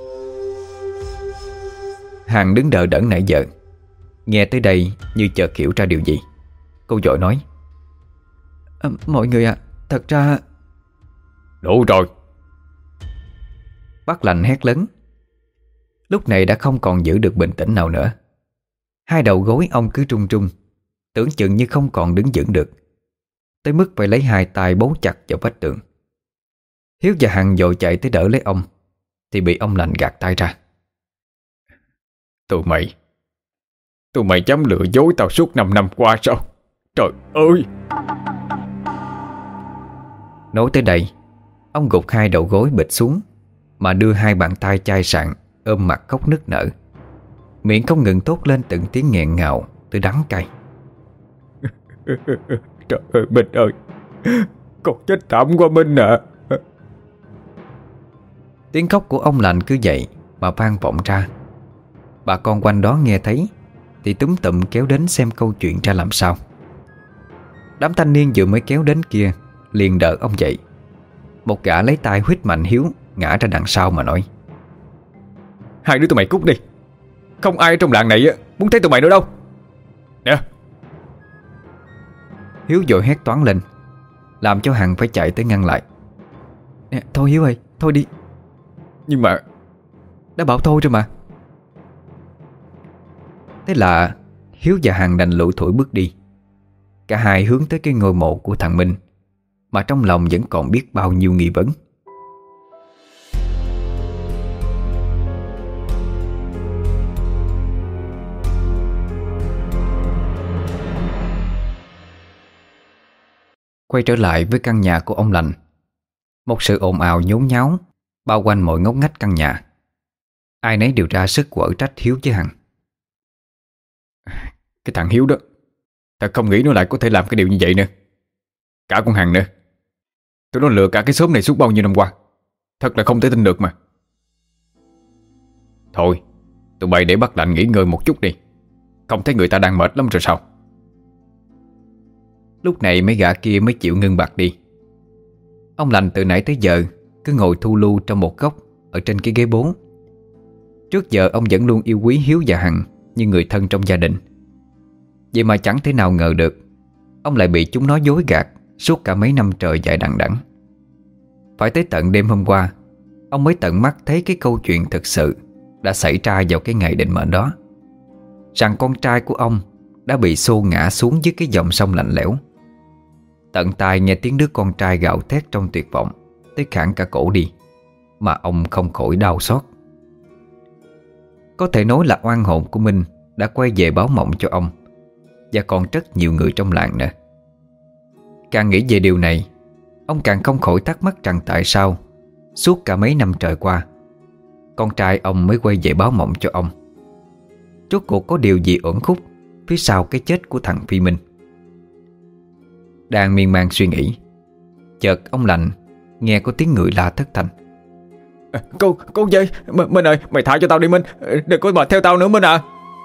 Hằng đứng đợi đẫn nãy giờ, nghe tới đây như chợt hiểu ra điều gì. Cô vội nói. À, mọi người ạ, à, thật ra... Đủ rồi! Bác Lạnh hét lớn. Lúc này đã không còn giữ được bình tĩnh nào nữa. Hai đầu gối ông cứ trung trung, tưởng chừng như không còn đứng vững được, tới mức phải lấy hai tay bấu chặt vào vách tường. Hiếu và Hằng vội chạy tới đỡ lấy ông, thì bị ông Lạnh gạt tay ra. Tụi mày Tụi mày dám lừa dối tao suốt năm năm qua sao? Trời ơi! Nói tới đây, ông gục hai đầu gối bịch xuống, mà đưa hai bàn tay chai sạn ôm mặt khóc nức nở, miệng không ngừng thốt lên từng tiếng nghẹn ngào từ đắng cay. Trời ơi Minh ơi, con chết thảm quá Minh à! Tiếng khóc của ông Lạnh cứ vậy mà vang vọng ra. Bà con quanh đó nghe thấy thì túm tụm kéo đến xem câu chuyện ra làm sao. Đám thanh niên vừa mới kéo đến kia liền đỡ ông dậy. Một gã lấy tay huýt mạnh Hiếu ngã ra đằng sau mà nói. Hai đứa tụi mày cút đi, không ai trong làng này muốn thấy tụi mày nữa đâu. Nè! Hiếu vội hét toáng lên, làm cho Hằng phải chạy tới ngăn lại. Nè, thôi Hiếu ơi, thôi đi. Nhưng mà... Đã bảo thôi rồi mà. Thế là Hiếu và Hằng đành lủi thủi bước đi. Cả hai hướng tới cái ngôi mộ của thằng Minh, mà trong lòng vẫn còn biết bao nhiêu nghi vấn. Quay trở lại với căn nhà của ông Lành. Một sự ồn ào nhốn nháo bao quanh mọi ngóc ngách căn nhà. Ai nấy đều ra sức quở trách Hiếu với Hằng. Cái thằng Hiếu đó, ta không nghĩ nó lại có thể làm cái điều như vậy nữa. Cả con Hằng nữa. Tụi nó lừa cả cái xóm này suốt bao nhiêu năm qua. Thật là không thể tin được mà. Thôi, tụi bay để Bác Lạnh nghỉ ngơi một chút đi. Không thấy người ta đang mệt lắm rồi sao? Lúc này mấy gã kia mới chịu ngưng bặt đi. Ông Lành từ nãy tới giờ cứ ngồi thu lu trong một góc ở trên cái ghế bố. Trước giờ ông vẫn luôn yêu quý Hiếu và Hằng như người thân trong gia đình. Vậy mà chẳng thể nào ngờ được ông lại bị chúng nó dối gạt suốt cả mấy năm trời dài đằng đẵng. Phải tới tận đêm hôm qua ông mới tận mắt thấy cái câu chuyện thực sự đã xảy ra vào cái ngày định mệnh đó, rằng con trai của ông đã bị xô ngã xuống dưới cái dòng sông lạnh lẽo. Tận tai nghe tiếng đứa con trai gào thét trong tuyệt vọng tới khản cả cổ đi, mà ông không khỏi đau xót. Có thể nói là oan hồn của Minh đã quay về báo mộng cho ông, và còn rất nhiều người trong làng nữa. Càng nghĩ về điều này, ông càng không khỏi thắc mắc rằng tại sao suốt cả mấy năm trời qua con trai ông mới quay về báo mộng cho ông. Rốt cuộc có điều gì uẩn khúc phía sau cái chết của thằng Phi Minh. Đang miên man suy nghĩ, chợt ông Lành nghe có tiếng người la thất thanh. À, cô, cô dây, M- Minh ơi, mày tha cho tao đi Minh. Đừng có mà theo tao nữa Minh à.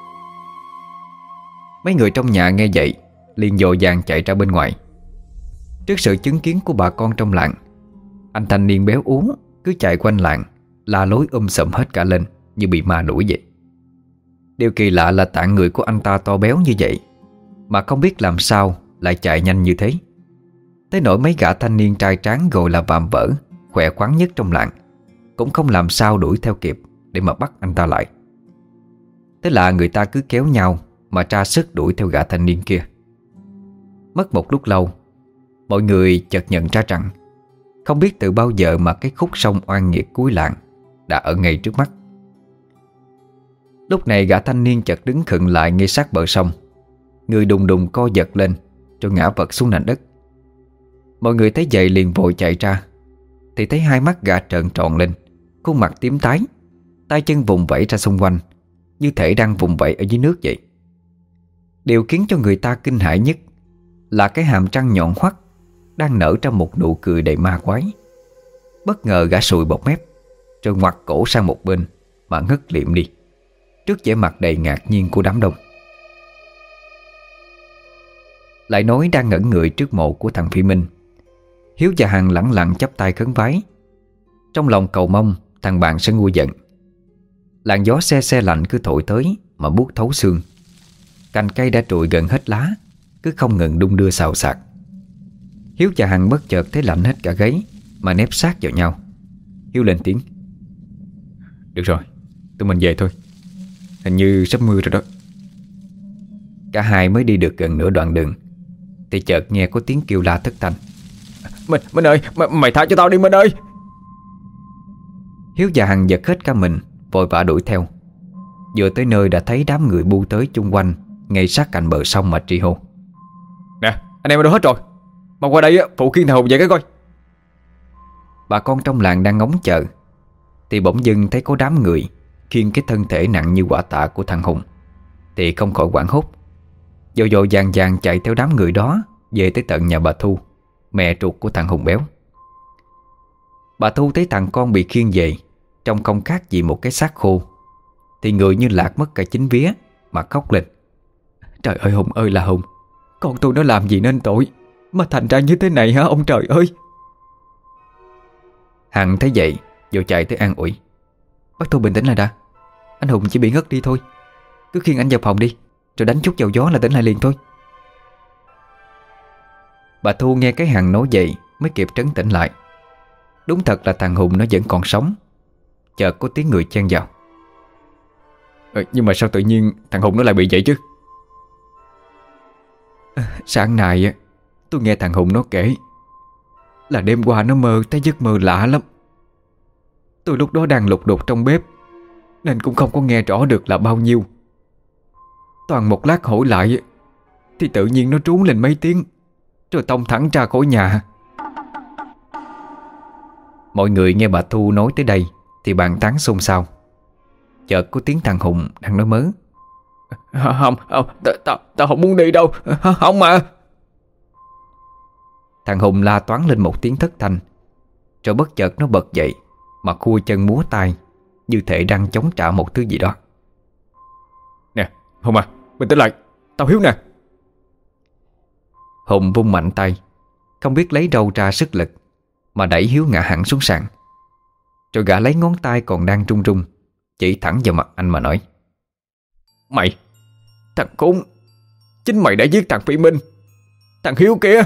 Mấy người trong nhà nghe vậy liền vội vàng chạy ra bên ngoài. Trước sự chứng kiến của bà con trong làng, anh thanh niên béo ú cứ chạy quanh làng la lối um sùm hết cả lên như bị ma đuổi vậy. Điều kỳ lạ là tạng người của anh ta to béo như vậy mà không biết làm sao lại chạy nhanh như thế. Tới nỗi mấy gã thanh niên trai tráng gọi là vạm vỡ, khỏe khoắn nhất trong làng cũng không làm sao đuổi theo kịp để mà bắt anh ta lại. Thế là người ta cứ kéo nhau mà tra sức đuổi theo gã thanh niên kia. Mất một lúc lâu, mọi người chợt nhận ra rằng không biết từ bao giờ mà cái khúc sông oan nghiệt cuối làng đã ở ngay trước mắt. Lúc này gã thanh niên chợt đứng khựng lại ngay sát bờ sông, người đùng đùng co giật lên rồi ngã vật xuống nền đất. Mọi người thấy vậy liền vội chạy ra, thì thấy hai mắt gã trợn tròn lên, khuôn mặt tím tái, tay chân vùng vẫy ra xung quanh như thể đang vùng vẫy ở dưới nước vậy. Điều khiến cho người ta kinh hãi nhất là cái hàm răng nhọn hoắt đang nở ra một nụ cười đầy ma quái. Bất ngờ gã sùi bọt mép rồi ngoặt cổ sang một bên mà ngất liệm đi trước vẻ mặt đầy ngạc nhiên của đám đông. Lại nói đang ngẩn người trước mộ của thằng Phi Minh, Hiếu và Hằng lẳng lặng chắp tay khấn vái, trong lòng cầu mong thằng bạn sẽ nguôi giận. Làn gió se se lạnh cứ thổi tới mà buốt thấu xương. Cành cây đã trụi gần hết lá cứ không ngừng đung đưa xào xạc. Hiếu và Hằng bất chợt thấy lạnh hết cả gáy mà nép sát vào nhau. Hiếu lên tiếng. Được rồi, tụi mình về thôi. Hình như sắp mưa rồi đó. Cả hai mới đi được gần nửa đoạn đường thì chợt nghe có tiếng kêu la thất thanh. Minh, Minh ơi, mày, mày tha cho tao đi Minh ơi. Hiếu và Hằng giật hết cả mình, vội vã đuổi theo. Vừa tới nơi đã thấy đám người bu tới chung quanh ngay sát cạnh bờ sông mà tri hô. Nè, anh em ở đâu hết rồi? Mà qua đây phụ khiêng thằng Hùng về cái coi. Bà con trong làng đang ngóng chờ thì bỗng dưng thấy có đám người khiêng cái thân thể nặng như quả tạ của thằng Hùng thì không khỏi hoảng hốt, vội vội vàng vàng chạy theo đám người đó về tới tận nhà bà Thu, mẹ ruột của thằng Hùng béo. Bà Thu thấy thằng con bị khiêng về trông không khác gì một cái xác khô thì người như lạc mất cả chính vía mà khóc lên. Trời ơi Hùng ơi là Hùng, con tôi nó làm gì nên tội mà thành ra như thế này hả ông trời ơi. Hằng thấy vậy vội chạy tới an ủi. Bác Thu bình tĩnh lại đã, anh Hùng chỉ bị ngất đi thôi, cứ khiêng anh vào phòng đi rồi đánh chút dầu gió là tỉnh lại liền thôi. Bà Thu nghe cái Hằng nói vậy mới kịp trấn tĩnh lại. Đúng thật là thằng Hùng nó vẫn còn sống. Chợt có tiếng người chen vào. ờ, Nhưng mà sao tự nhiên thằng Hùng nó lại bị vậy chứ? à, Sáng nay tôi nghe thằng Hùng nó kể là đêm qua nó mơ thấy giấc mơ lạ lắm. Tôi lúc đó đang lục đục trong bếp nên cũng không có nghe rõ được là bao nhiêu. Toàn một lát hỏi lại thì tự nhiên nó trú lên mấy tiếng rồi tông thẳng ra khỏi nhà. Mọi người nghe bà Thu nói tới đây thì bàn tán xôn xao. chợt có tiếng thằng Hùng đang nói mớ: Không, không, tao ta, ta không muốn đi đâu. Không mà. Thằng Hùng la toáng lên một tiếng thất thanh, rồi bất chợt nó bật dậy mà khua chân múa tay, như thể đang chống trả một thứ gì đó. Nè Hùng à, bình tĩnh lại, tao Hiếu nè. Hùng vung mạnh tay, không biết lấy đâu ra sức lực mà đẩy Hiếu ngã hẳn xuống sàn. Rồi gã lấy ngón tay còn đang run run chỉ thẳng vào mặt anh mà nói: Mày, thằng khốn, chính mày đã giết thằng Phi Minh, thằng Hiếu kia.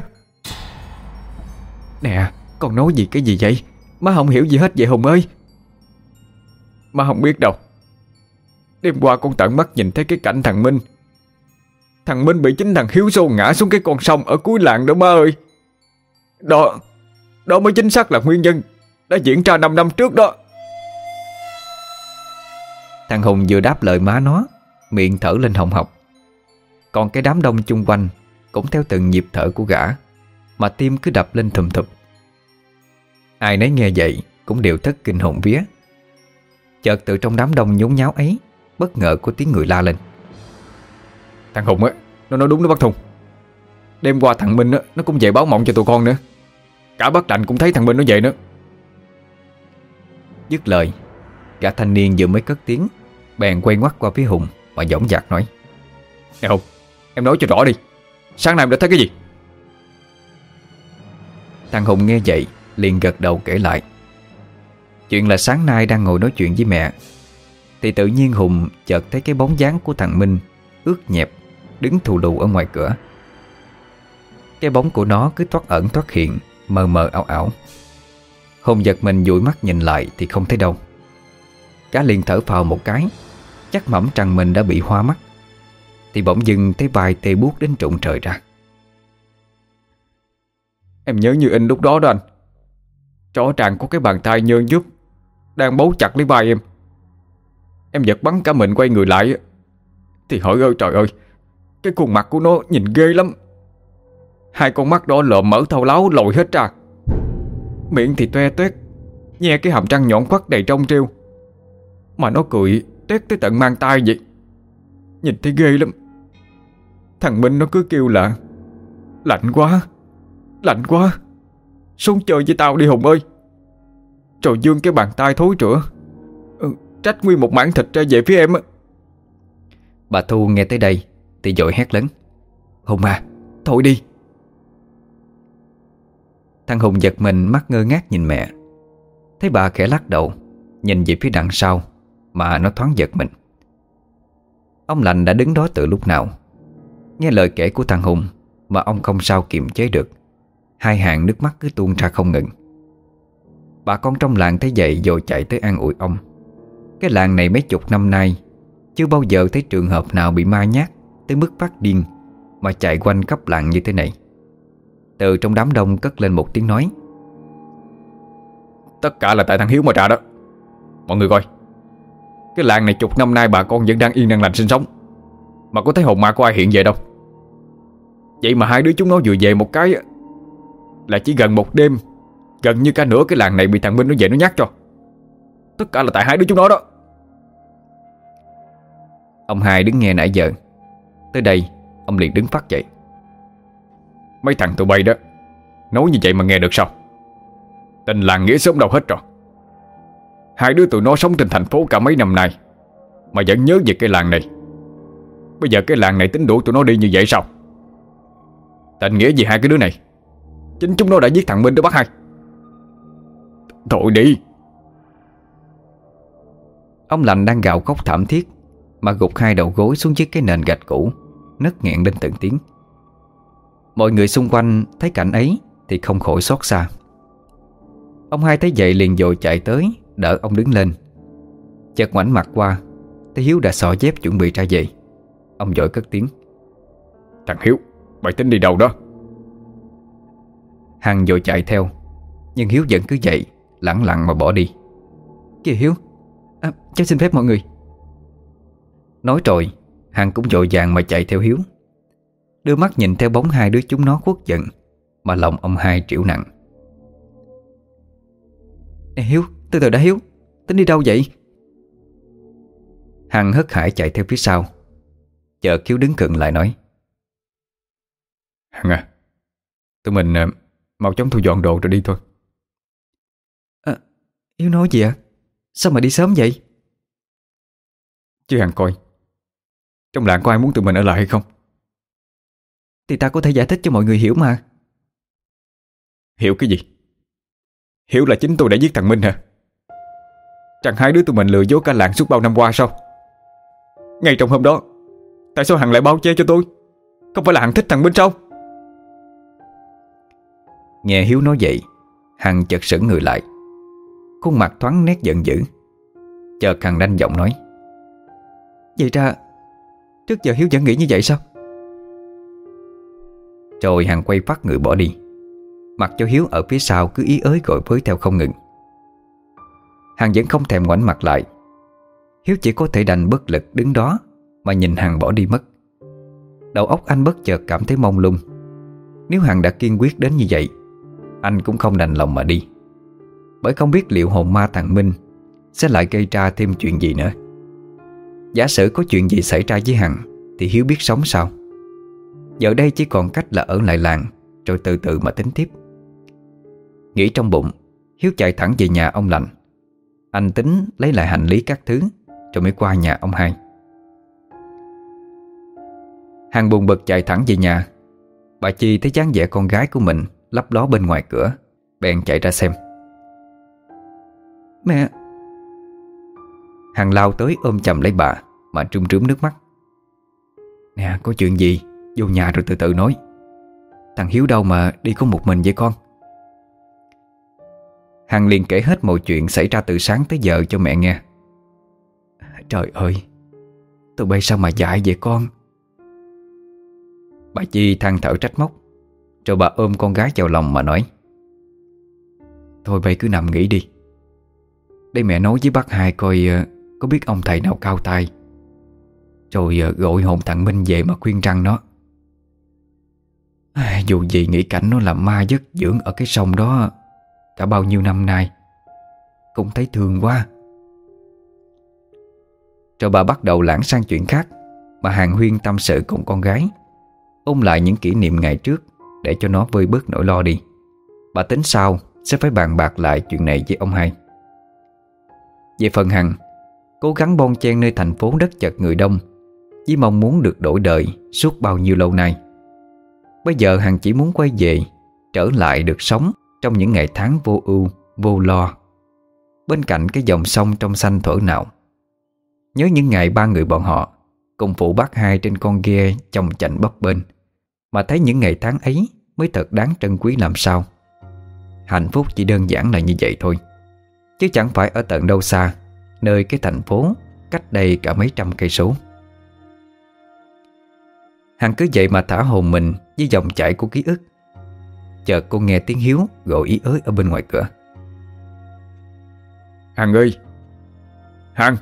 Nè, con nói gì cái gì vậy? Má không hiểu gì hết vậy Hùng ơi. Má không biết đâu. Đêm qua con tận mắt nhìn thấy cái cảnh thằng Minh Thằng Minh bị chính thằng Hiếu xô ngã xuống cái con sông ở cuối làng đó má ơi. Đó Đó mới chính xác là nguyên nhân đã diễn ra năm năm trước đó. Thằng Hùng vừa đáp lời má nó, miệng thở lên hồng hộc. Còn cái đám đông chung quanh cũng theo từng nhịp thở của gã mà tim cứ đập lên thùm thụp. Ai nấy nghe vậy cũng đều thất kinh hồn vía. Chợt từ trong đám đông nhốn nháo ấy, bất ngờ có tiếng người la lên: Thằng Hùng á, nó nói đúng đó bác Thùng. Đêm qua thằng Minh á, nó cũng về báo mộng cho tụi con nữa. Cả bác Đạnh cũng thấy thằng Minh nó về nữa. Dứt lời, gã thanh niên vừa mới cất tiếng, bèn quay ngoắt qua phía Hùng mà dõng dạc nói: Nè Hùng, em nói cho rõ đi, sáng nay em đã thấy cái gì? Thằng Hùng nghe vậy liền gật đầu kể lại. Chuyện là sáng nay đang ngồi nói chuyện với mẹ, thì tự nhiên Hùng chợt thấy cái bóng dáng của thằng Minh ướt nhẹp đứng thù lù ở ngoài cửa. Cái bóng của nó cứ thoát ẩn thoát hiện, mờ mờ ảo ảo. Hùng giật mình dụi mắt nhìn lại thì không thấy đâu. Cá liền thở phào một cái, chắc mẩm rằng mình đã bị hoa mắt, thì bỗng dưng thấy vai tê buốt đến trụng trời ra. Em nhớ như in lúc đó đó anh. Rõ ràng có cái bàn tay nhơn nhúm đang bấu chặt lấy vai em. Em giật bắn cả mình quay người lại, thì hỡi ơi trời ơi, cái khuôn mặt của nó nhìn ghê lắm. Hai con mắt đỏ lợm mỡ thau láo lồi hết ra, miệng thì toe toét, nhe cái hàm răng nhọn khoắt đầy trong trêu. Mà nó cười tét tới tận mang tai vậy, nhìn thấy ghê lắm. Thằng Minh nó cứ kêu là lạnh quá, lạnh quá, xuống chơi với tao đi Hùng ơi. Rồi dương cái bàn tay thối rữa, ừ, trách nguyên một mảng thịt ra về phía em á. Bà Thu nghe tới đây thì vội hét lớn: Hùng à, thôi đi. Thằng Hùng giật mình, mắt ngơ ngác nhìn mẹ. Thấy bà khẽ lắc đầu, nhìn về phía đằng sau mà nó thoáng giật mình. Ông Lành đã đứng đó từ lúc nào. Nghe lời kể của thằng Hùng mà ông không sao kiềm chế được, hai hàng nước mắt cứ tuôn ra không ngừng. Bà con trong làng thấy vậy rồi chạy tới an ủi ông. Cái làng này mấy chục năm nay chưa bao giờ thấy trường hợp nào bị ma nhát tới mức phát điên mà chạy quanh khắp làng như thế này. Từ trong đám đông cất lên một tiếng nói: Tất cả là tại thằng Hiếu mà trả đó. Mọi người coi, cái làng này chục năm nay bà con vẫn đang yên đang lành sinh sống, mà có thấy hồn ma của ai hiện về đâu. Vậy mà hai đứa chúng nó vừa về một cái là chỉ gần một đêm, gần như cả nửa cái làng này bị thằng Minh nó về nó nhát cho. Tất cả là tại hai đứa chúng nó đó. Ông Hai đứng nghe nãy giờ. Tới đây ông liền đứng phát dậy: Mấy thằng tụi bay đó nói như vậy mà nghe được sao? Tình làng nghĩa xóm đâu hết rồi. Hai đứa tụi nó sống trên thành phố cả mấy năm nay mà vẫn nhớ về cái làng này. Bây giờ cái làng này tính đuổi tụi nó đi như vậy sao? Tình nghĩa gì hai cái đứa này? Chính chúng nó đã giết thằng Minh đó bác Hai. Thôi đi. Ông Lành đang gào khóc thảm thiết mà gục hai đầu gối xuống dưới cái nền gạch cũ, nấc nghẹn lên từng tiếng. Mọi người xung quanh thấy cảnh ấy thì không khỏi xót xa. Ông Hai thấy vậy liền vội chạy tới đỡ ông đứng lên. Chợt ngoảnh mặt qua, thấy Hiếu đã xỏ dép chuẩn bị ra về. Ông vội cất tiếng: Thằng Hiếu, mày tính đi đâu đó? Hằng vội chạy theo, nhưng Hiếu vẫn cứ vậy, lẳng lặng mà bỏ đi. Kìa Hiếu, à, cháu xin phép mọi người. Nói rồi Hằng cũng vội vàng mà chạy theo Hiếu. Đưa mắt nhìn theo bóng hai đứa chúng nó khuất giận mà lòng ông Hai trĩu nặng. Nè Hiếu, từ từ đã Hiếu, tính đi đâu vậy? Hằng hớt hải chạy theo phía sau. Chợt Hiếu đứng khựng lại nói: Hằng à, tụi mình uh, mau chóng thu dọn đồ rồi đi thôi. à, Hiếu nói gì ạ? Sao mà đi sớm vậy? Chứ Hằng coi, trong làng có ai muốn tụi mình ở lại hay không? Thì ta có thể giải thích cho mọi người hiểu mà. Hiểu cái gì? Hiểu là chính tôi đã giết thằng Minh hả? Chẳng hai đứa tụi mình lừa dối cả làng suốt bao năm qua sao? Ngay trong hôm đó, tại sao Hằng lại bao che cho tôi? Không phải là Hằng thích thằng Minh sao? Nghe Hiếu nói vậy, Hằng chợt sững người lại, khuôn mặt thoáng nét giận dữ. Chợt Hằng đanh giọng nói: Vậy ra trước giờ Hiếu vẫn nghĩ như vậy sao? Rồi Hằng quay phát người bỏ đi, mặc cho Hiếu ở phía sau cứ ý ới gọi với theo không ngừng. Hằng vẫn không thèm ngoảnh mặt lại. Hiếu chỉ có thể đành bất lực đứng đó mà nhìn Hằng bỏ đi mất. Đầu óc anh bất chợt cảm thấy mông lung. Nếu Hằng đã kiên quyết đến như vậy, anh cũng không đành lòng mà đi, bởi không biết liệu hồn ma thằng Minh sẽ lại gây ra thêm chuyện gì nữa. Giả sử có chuyện gì xảy ra với Hằng thì Hiếu biết sống sao? Giờ đây chỉ còn cách là ở lại làng, rồi từ từ mà tính tiếp. Nghĩ trong bụng, Hiếu chạy thẳng về nhà ông Lạnh. Anh tính lấy lại hành lý các thứ, rồi mới qua nhà ông hai. Hằng buồn bực chạy thẳng về nhà. Bà Chi thấy dáng vẻ con gái của mình lấp ló bên ngoài cửa, bèn chạy ra xem. Mẹ! Hằng lao tới ôm chầm lấy bà mà trươm trướm nước mắt. Nè, có chuyện gì vô nhà rồi từ từ nói. Thằng Hiếu đâu mà đi có một mình vậy con? Hằng liền kể hết mọi chuyện xảy ra từ sáng tới giờ cho mẹ nghe. Trời ơi, tụi bay sao mà dại vậy con? Bà Chi than thở trách móc, rồi bà ôm con gái vào lòng mà nói: Thôi bay cứ nằm nghỉ đi. Để mẹ nói với bác hai coi uh, có biết ông thầy nào cao tay, rồi uh, gọi hồn thằng Minh về mà khuyên răn nó. À, dù gì nghĩ cảnh nó làm ma giấc dưỡng ở cái sông đó cả bao nhiêu năm nay, cũng thấy thương quá. Rồi bà bắt đầu lãng sang chuyện khác, mà Hàn Huyên tâm sự cùng con gái, ôn lại những kỷ niệm ngày trước để cho nó vơi bớt nỗi lo đi. Bà tính sau sẽ phải bàn bạc lại chuyện này với ông hai. Về phần Hằng, cố gắng bon chen nơi thành phố đất chật người đông, với mong muốn được đổi đời suốt bao nhiêu lâu nay. Bây giờ Hằng chỉ muốn quay về, trở lại được sống trong những ngày tháng vô ưu, vô lo, bên cạnh cái dòng sông trong xanh thuở nào. Nhớ những ngày ba người bọn họ cùng phụ bác hai trên con ghe chồng chành bấp bênh, mà thấy những ngày tháng ấy mới thật đáng trân quý làm sao. Hạnh phúc chỉ đơn giản là như vậy thôi, chứ chẳng phải ở tận đâu xa, nơi cái thành phố cách đây cả mấy trăm cây số. Hằng cứ vậy mà thả hồn mình với dòng chảy của ký ức. Chợt cô nghe tiếng Hiếu gọi ý ới ở bên ngoài cửa: Hằng ơi! Hằng!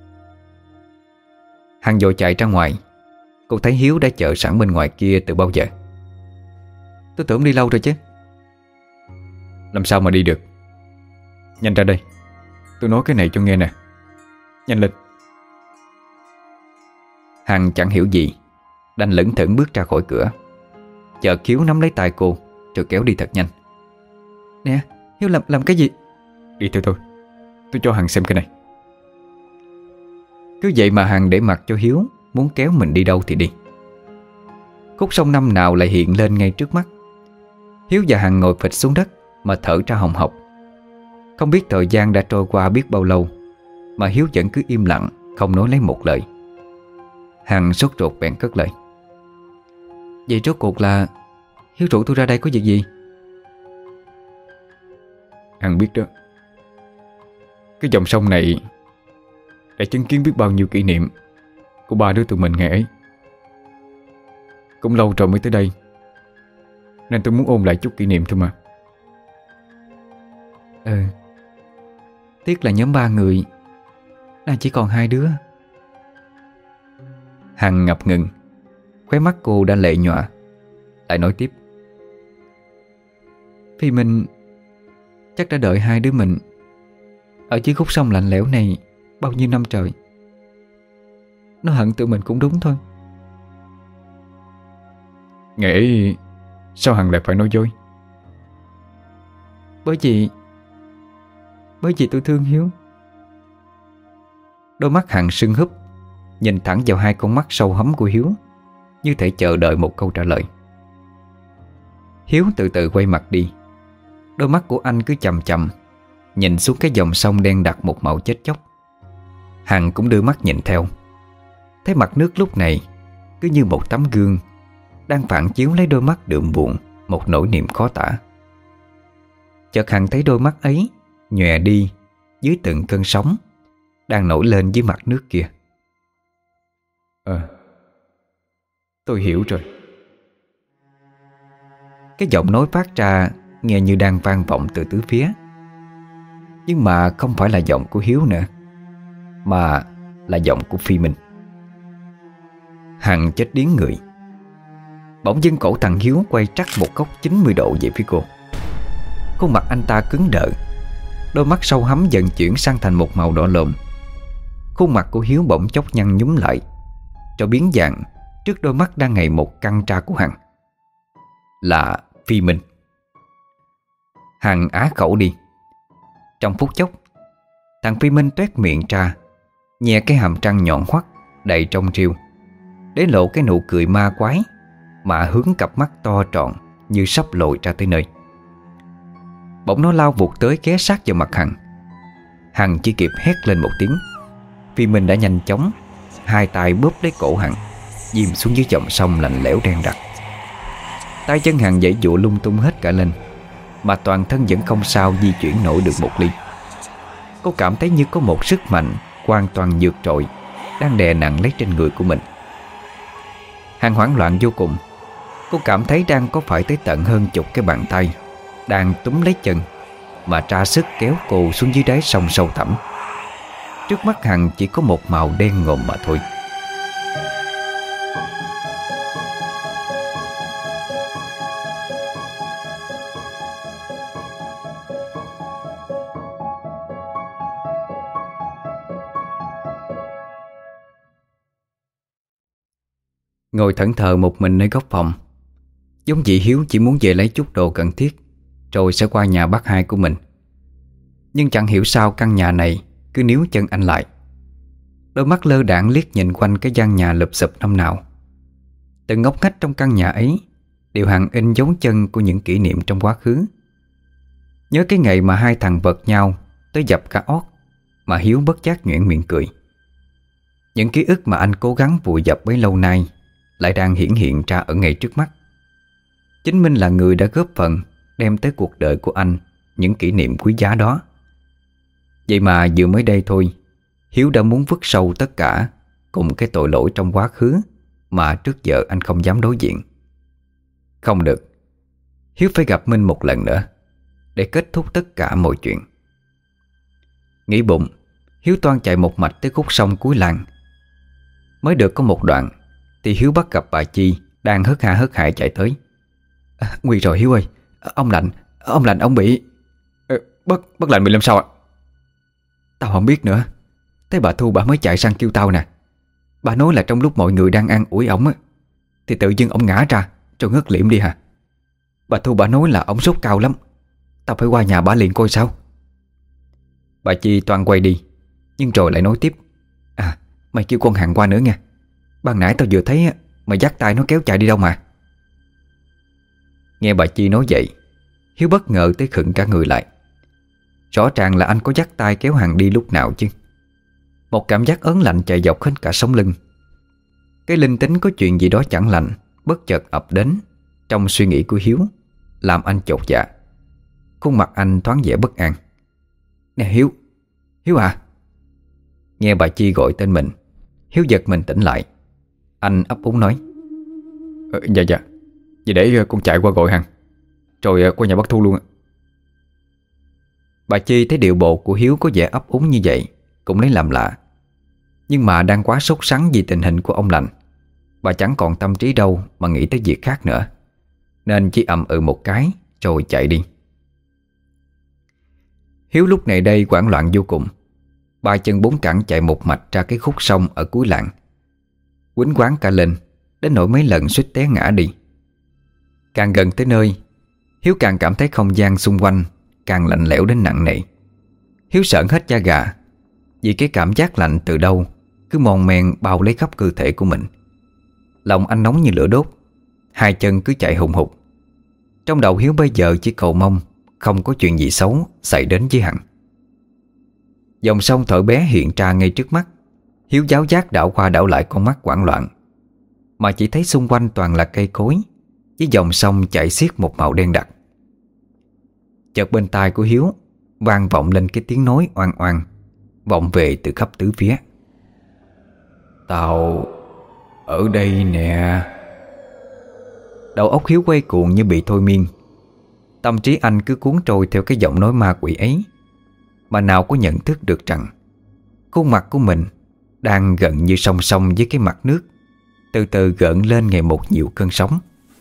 Hằng vội chạy ra ngoài. Cô thấy Hiếu đã chờ sẵn bên ngoài kia từ bao giờ. Tôi tưởng đi lâu rồi chứ. Làm sao mà đi được? Nhanh ra đây, tôi nói cái này cho nghe nè. Nhanh lên! Hằng chẳng hiểu gì, đành lững thững bước ra khỏi cửa. Chợt Hiếu nắm lấy tay cô rồi kéo đi thật nhanh. Nè, Hiếu làm làm cái gì? Đi theo tôi, tôi cho Hằng xem cái này. Cứ vậy mà Hằng để mặc cho Hiếu muốn kéo mình đi đâu thì đi. Khúc sông năm nào lại hiện lên ngay trước mắt. Hiếu và Hằng ngồi phịch xuống đất mà thở ra hồng hộc. Không biết thời gian đã trôi qua biết bao lâu mà Hiếu vẫn cứ im lặng, không nói lấy một lời. Hằng sốt ruột bèn cất lời: Vậy rốt cuộc là Hiếu rủ tôi ra đây có việc gì? Hằng biết đó, cái dòng sông này đã chứng kiến biết bao nhiêu kỷ niệm của ba đứa tụi mình ngày ấy. Cũng lâu rồi mới tới đây, nên tôi muốn ôn lại chút kỷ niệm thôi mà. Ừ, tiếc là nhóm ba người đang chỉ còn hai đứa. Hằng ngập ngừng, khóe mắt cô đã lệ nhòa, lại nói tiếp: Vì mình chắc đã đợi hai đứa mình ở dưới khúc sông lạnh lẽo này bao nhiêu năm trời. Nó hận tụi mình cũng đúng thôi. Nghĩ sao Hằng lại phải nói dối? Bởi vì Bởi vì tôi thương Hiếu. Đôi mắt Hằng sưng húp, nhìn thẳng vào hai con mắt sâu hấm của Hiếu, như thể chờ đợi một câu trả lời. Hiếu từ từ quay mặt đi. Đôi mắt của anh cứ chầm chầm nhìn xuống cái dòng sông đen đặc một màu chết chóc. Hằng cũng đưa mắt nhìn theo. Thấy mặt nước lúc này cứ như một tấm gương đang phản chiếu lấy đôi mắt đượm buồn một nỗi niềm khó tả. Chợt Hằng thấy đôi mắt ấy nhòe đi dưới từng cơn sóng đang nổi lên dưới mặt nước kia. Ờ Tôi hiểu rồi. Cái giọng nói phát ra nghe như đang vang vọng từ tứ phía, nhưng mà không phải là giọng của Hiếu nữa, mà là giọng của Phi Minh. Hằng chết điếng người. Bỗng dưng cổ thằng Hiếu quay trắc một góc chín mươi độ về phía cô. Khuôn mặt anh ta cứng đờ, đôi mắt sâu hắm dần chuyển sang thành một màu đỏ lồm. Khuôn mặt của Hiếu bỗng chốc nhăn nhúm lại, rồi biến dạng trước đôi mắt đang ngày một căng tra của Hằng. Là Phi Minh. Hằng á khẩu đi. Trong phút chốc, thằng Phi Minh toét miệng ra, nhè cái hàm răng nhọn hoắt đầy trong trêu, để lộ cái nụ cười ma quái mà hướng cặp mắt to tròn như sắp lồi ra tới nơi. Bỗng nó lao vụt tới ghé sát vào mặt Hằng. Hằng chỉ kịp hét lên một tiếng, Phi Minh đã nhanh chóng hai tay bóp lấy cổ Hằng, dìm xuống dưới dòng sông lạnh lẽo đen đặc. Tay chân Hằng giãy giụa lung tung hết cả lên, mà toàn thân vẫn không sao di chuyển nổi được một ly. Cô cảm thấy như có một sức mạnh hoàn toàn vượt trội đang đè nặng lấy trên người của mình. Hằng hoảng loạn vô cùng. Cô cảm thấy đang có phải tới tận hơn chục cái bàn tay đang túm lấy chân mà tra sức kéo cô xuống dưới đáy sông sâu thẳm. Trước mắt Hằng chỉ có một màu đen ngòm mà thôi. Ngồi thẫn thờ một mình nơi góc phòng, giống chị Hiếu chỉ muốn về lấy chút đồ cần thiết rồi sẽ qua nhà bác hai của mình. Nhưng chẳng hiểu sao căn nhà này cứ níu chân anh lại. Đôi mắt lơ đãng liếc nhìn quanh cái gian nhà lụp xụp năm nào. Từng ngóc ngách trong căn nhà ấy đều hằn in dấu chân của những kỷ niệm trong quá khứ. Nhớ cái ngày mà hai thằng vật nhau tới dập cả ót mà Hiếu bất giác nhoẻn miệng cười. Những ký ức mà anh cố gắng vùi dập bấy lâu nay lại đang hiển hiện ra ở ngay trước mắt. Chính Minh là người đã góp phần đem tới cuộc đời của anh những kỷ niệm quý giá đó. Vậy mà vừa mới đây thôi, Hiếu đã muốn vứt sâu tất cả cùng cái tội lỗi trong quá khứ mà trước giờ anh không dám đối diện. Không được, Hiếu phải gặp Minh một lần nữa để kết thúc tất cả mọi chuyện. Nghĩ bụng, Hiếu toan chạy một mạch tới khúc sông cuối làng. Mới được có một đoạn thì Hiếu bắt gặp bà Chi đang hớt ha hớt hải chạy tới. À, nguy rồi Hiếu ơi, ông Lạnh, ông Lạnh ông bị... Ờ, bác, bác Lạnh bị làm sao ạ? Tao không biết nữa. Thấy bà Thu bà mới chạy sang kêu tao nè. Bà nói là trong lúc mọi người đang ăn ủi ổng á, thì tự dưng ổng ngã ra rồi ngất liệm đi hả? Bà Thu bà nói là ổng sốt cao lắm. Tao phải qua nhà bà liền coi sao. Bà Chi toan quay đi, nhưng rồi lại nói tiếp. À, mày kêu con Hằng qua nữa nha. Ban nãy tao vừa thấy mày dắt tay nó kéo chạy đi đâu mà. Nghe bà Chi nói vậy, Hiếu bất ngờ tới khựng cả người lại. Rõ ràng là anh có dắt tay kéo Hằng đi lúc nào chứ. Một cảm giác ớn lạnh chạy dọc hết cả sống lưng. Cái linh tính có chuyện gì đó chẳng lành bất chợt ập đến trong suy nghĩ của Hiếu, làm anh chột dạ. Khuôn mặt anh thoáng vẻ bất an. Nè Hiếu, Hiếu à. Nghe bà Chi gọi tên mình, Hiếu giật mình tỉnh lại. Anh ấp úng nói. ờ, Dạ dạ, vậy để con chạy qua gọi Hằng, rồi qua nhà bác Thu luôn. Bà Chi thấy điệu bộ của Hiếu có vẻ ấp úng như vậy cũng lấy làm lạ. Nhưng mà đang quá sốt sắng vì tình hình của ông Lạnh, bà chẳng còn tâm trí đâu mà nghĩ tới việc khác nữa, nên chỉ ậm ừ một cái rồi chạy đi. Hiếu lúc này đây hoảng loạn vô cùng. Ba chân bốn cẳng chạy một mạch ra cái khúc sông ở cuối làng. quýnh quán cả lên, đến nỗi mấy lần suýt té ngã đi. Càng gần tới nơi, Hiếu càng cảm thấy không gian xung quanh càng lạnh lẽo đến nặng nề. Hiếu sởn hết da gà, vì cái cảm giác lạnh từ đâu cứ mòn men bao lấy khắp cơ thể của mình. Lòng anh nóng như lửa đốt, hai chân cứ chạy hùng hục. Trong đầu Hiếu bây giờ chỉ cầu mong không có chuyện gì xấu xảy đến với hắn. Dòng sông Thổi Bé hiện ra ngay trước mắt. Hiếu giáo giác đảo qua đảo lại con mắt hoảng loạn, mà chỉ thấy xung quanh toàn là cây cối với dòng sông chảy xiết một màu đen đặc. Chợt bên tai của Hiếu vang vọng lên cái tiếng nói oan oan, vọng về từ khắp tứ phía. Tao ở đây nè. Đầu óc Hiếu quay cuồng như bị thôi miên. Tâm trí anh cứ cuốn trôi theo cái giọng nói ma quỷ ấy, mà nào có nhận thức được rằng khuôn mặt của mình đang gần như song song với cái mặt nước, từ từ gợn lên ngày một nhiều cơn sóng.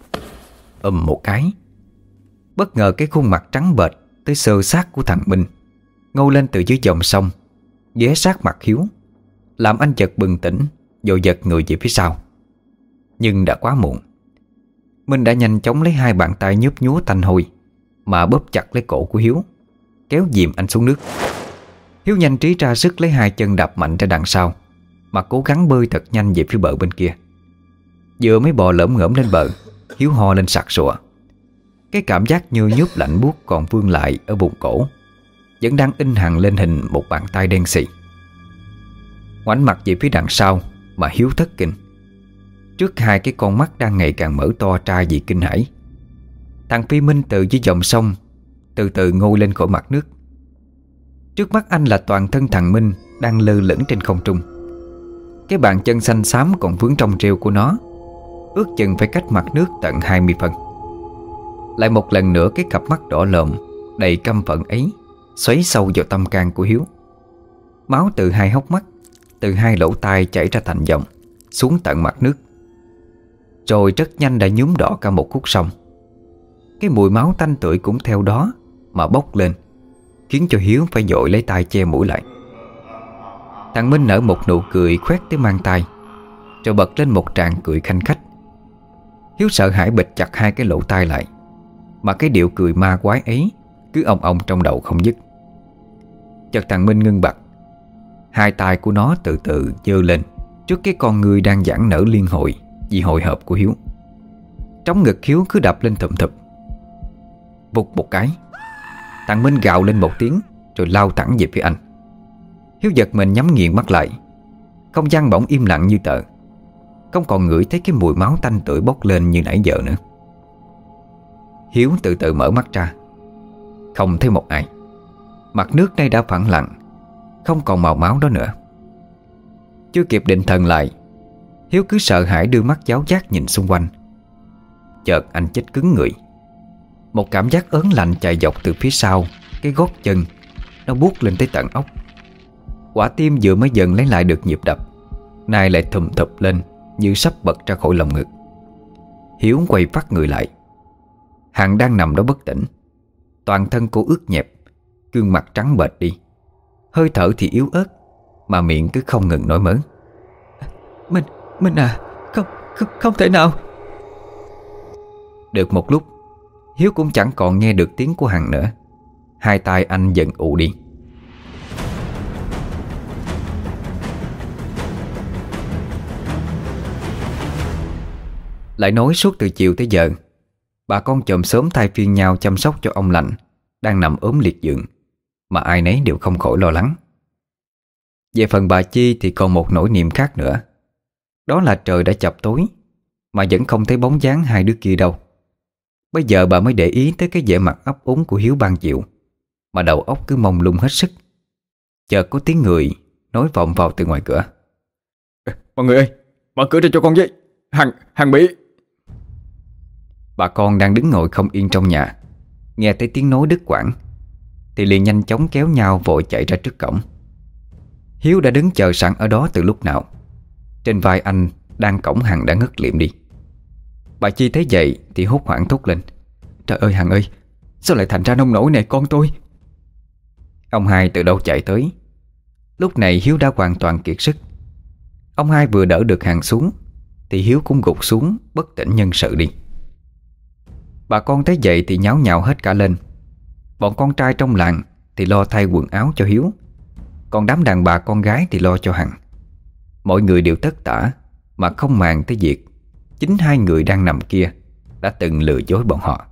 Ầm một cái, bất ngờ cái khuôn mặt trắng bệch tới xơ xác của thằng Minh ngâu lên từ dưới dòng sông, ghé sát mặt Hiếu, làm anh chợt bừng tỉnh, vội giật người về phía sau. Nhưng đã quá muộn. Minh đã nhanh chóng lấy hai bàn tay nhớp nhúa tanh hôi mà bóp chặt lấy cổ của Hiếu, kéo dìm anh xuống nước. Hiếu nhanh trí ra sức lấy hai chân đạp mạnh ra đằng sau, mà cố gắng bơi thật nhanh về phía bờ bên kia. Vừa mới bò lởm ngởm lên bờ, Hiếu ho lên sặc sụa. Cái cảm giác như nhớp lạnh buốt còn vương lại ở vùng cổ, vẫn đang in hằn lên hình một bàn tay đen xì. Ngoảnh mặt về phía đằng sau mà Hiếu thất kinh. Trước hai cái con mắt đang ngày càng mở to ra vì kinh hãi, thằng Phi Minh từ dưới dòng sông từ từ ngôi lên khỏi mặt nước. Trước mắt anh là toàn thân thằng Minh đang lơ lửng trên không trung. Cái bàn chân xanh xám còn vướng trong rêu của nó, ước chừng phải cách mặt nước tận hai mươi phân. Lại một lần nữa cái cặp mắt đỏ lòm đầy căm phẫn ấy xoáy sâu vào tâm can của Hiếu. Máu từ hai hốc mắt, từ hai lỗ tai chảy ra thành dòng xuống tận mặt nước, rồi rất nhanh đã nhuốm đỏ cả một khúc sông. Cái mùi máu tanh tưởi cũng theo đó mà bốc lên, khiến cho Hiếu phải vội lấy tay che mũi lại. Thằng Minh nở một nụ cười khoét tới mang tai, rồi bật lên một tràng cười khanh khách. Hiếu sợ hãi bịt chặt hai cái lỗ tai lại, mà cái điệu cười ma quái ấy cứ ong ong trong đầu không dứt. Chợt thằng Minh ngưng bặt, hai tay của nó từ từ giơ lên trước cái con người đang giãn nở liên hồi vì hồi hộp của Hiếu. Trống ngực Hiếu cứ đập lên thụm thụp. Vụt một cái, thằng Minh gào lên một tiếng rồi lao thẳng về phía anh. Hiếu giật mình nhắm nghiền mắt lại. Không gian bỗng im lặng như tờ, không còn ngửi thấy cái mùi máu tanh tưởi bốc lên như nãy giờ nữa. Hiếu từ từ mở mắt ra, không thấy một ai. Mặt nước đây đã phẳng lặng, không còn màu máu đó nữa. Chưa kịp định thần lại, Hiếu cứ sợ hãi đưa mắt giáo giác nhìn xung quanh. Chợt anh chết cứng người. Một cảm giác ớn lạnh chạy dọc từ phía sau cái gót chân, nó buốt lên tới tận óc. Quả tim vừa mới dần lấy lại được nhịp đập, nay lại thùm thụp lên như sắp bật ra khỏi lồng ngực. Hiếu quay phát người lại. Hằng đang nằm đó bất tỉnh, toàn thân cô ướt nhẹp, gương mặt trắng bệch đi, hơi thở thì yếu ớt, mà miệng cứ không ngừng nói mớn. Mình, mình à, không, không, không thể nào. Được một lúc, Hiếu cũng chẳng còn nghe được tiếng của Hằng nữa. Hai tay anh dần ù đi. Lại nói suốt từ chiều tới giờ, bà con chòm xóm thay phiên nhau chăm sóc cho ông Lạnh đang nằm ốm liệt giường, mà ai nấy đều không khỏi lo lắng. Về phần bà Chi thì còn một nỗi niềm khác nữa. Đó là trời đã chập tối mà vẫn không thấy bóng dáng hai đứa kia đâu. Bây giờ bà mới để ý tới cái vẻ mặt ấp úng của Hiếu ban chiều, mà đầu óc cứ mông lung hết sức. Chợt có tiếng người nói vọng vào từ ngoài cửa. Mọi người ơi, mở cửa ra cho con với. Hằng, Hằng bị... Bà con đang đứng ngồi không yên trong nhà, nghe thấy tiếng nói đứt quãng thì liền nhanh chóng kéo nhau vội chạy ra trước cổng. Hiếu đã đứng chờ sẵn ở đó từ lúc nào. Trên vai anh đang cõng Hằng đã ngất liệm đi. Bà Chi thấy vậy thì hốt hoảng thốt lên. Trời ơi Hằng ơi, sao lại thành ra nông nổi này con tôi? Ông hai từ đâu chạy tới. Lúc này Hiếu đã hoàn toàn kiệt sức. Ông hai vừa đỡ được Hằng xuống thì Hiếu cũng gục xuống bất tỉnh nhân sự đi. Bà con thấy vậy thì nháo nhào hết cả lên. Bọn con trai trong làng thì lo thay quần áo cho Hiếu, còn đám đàn bà con gái thì lo cho Hằng. Mọi người đều tất tả mà không màng tới việc chính hai người đang nằm kia đã từng lừa dối bọn họ.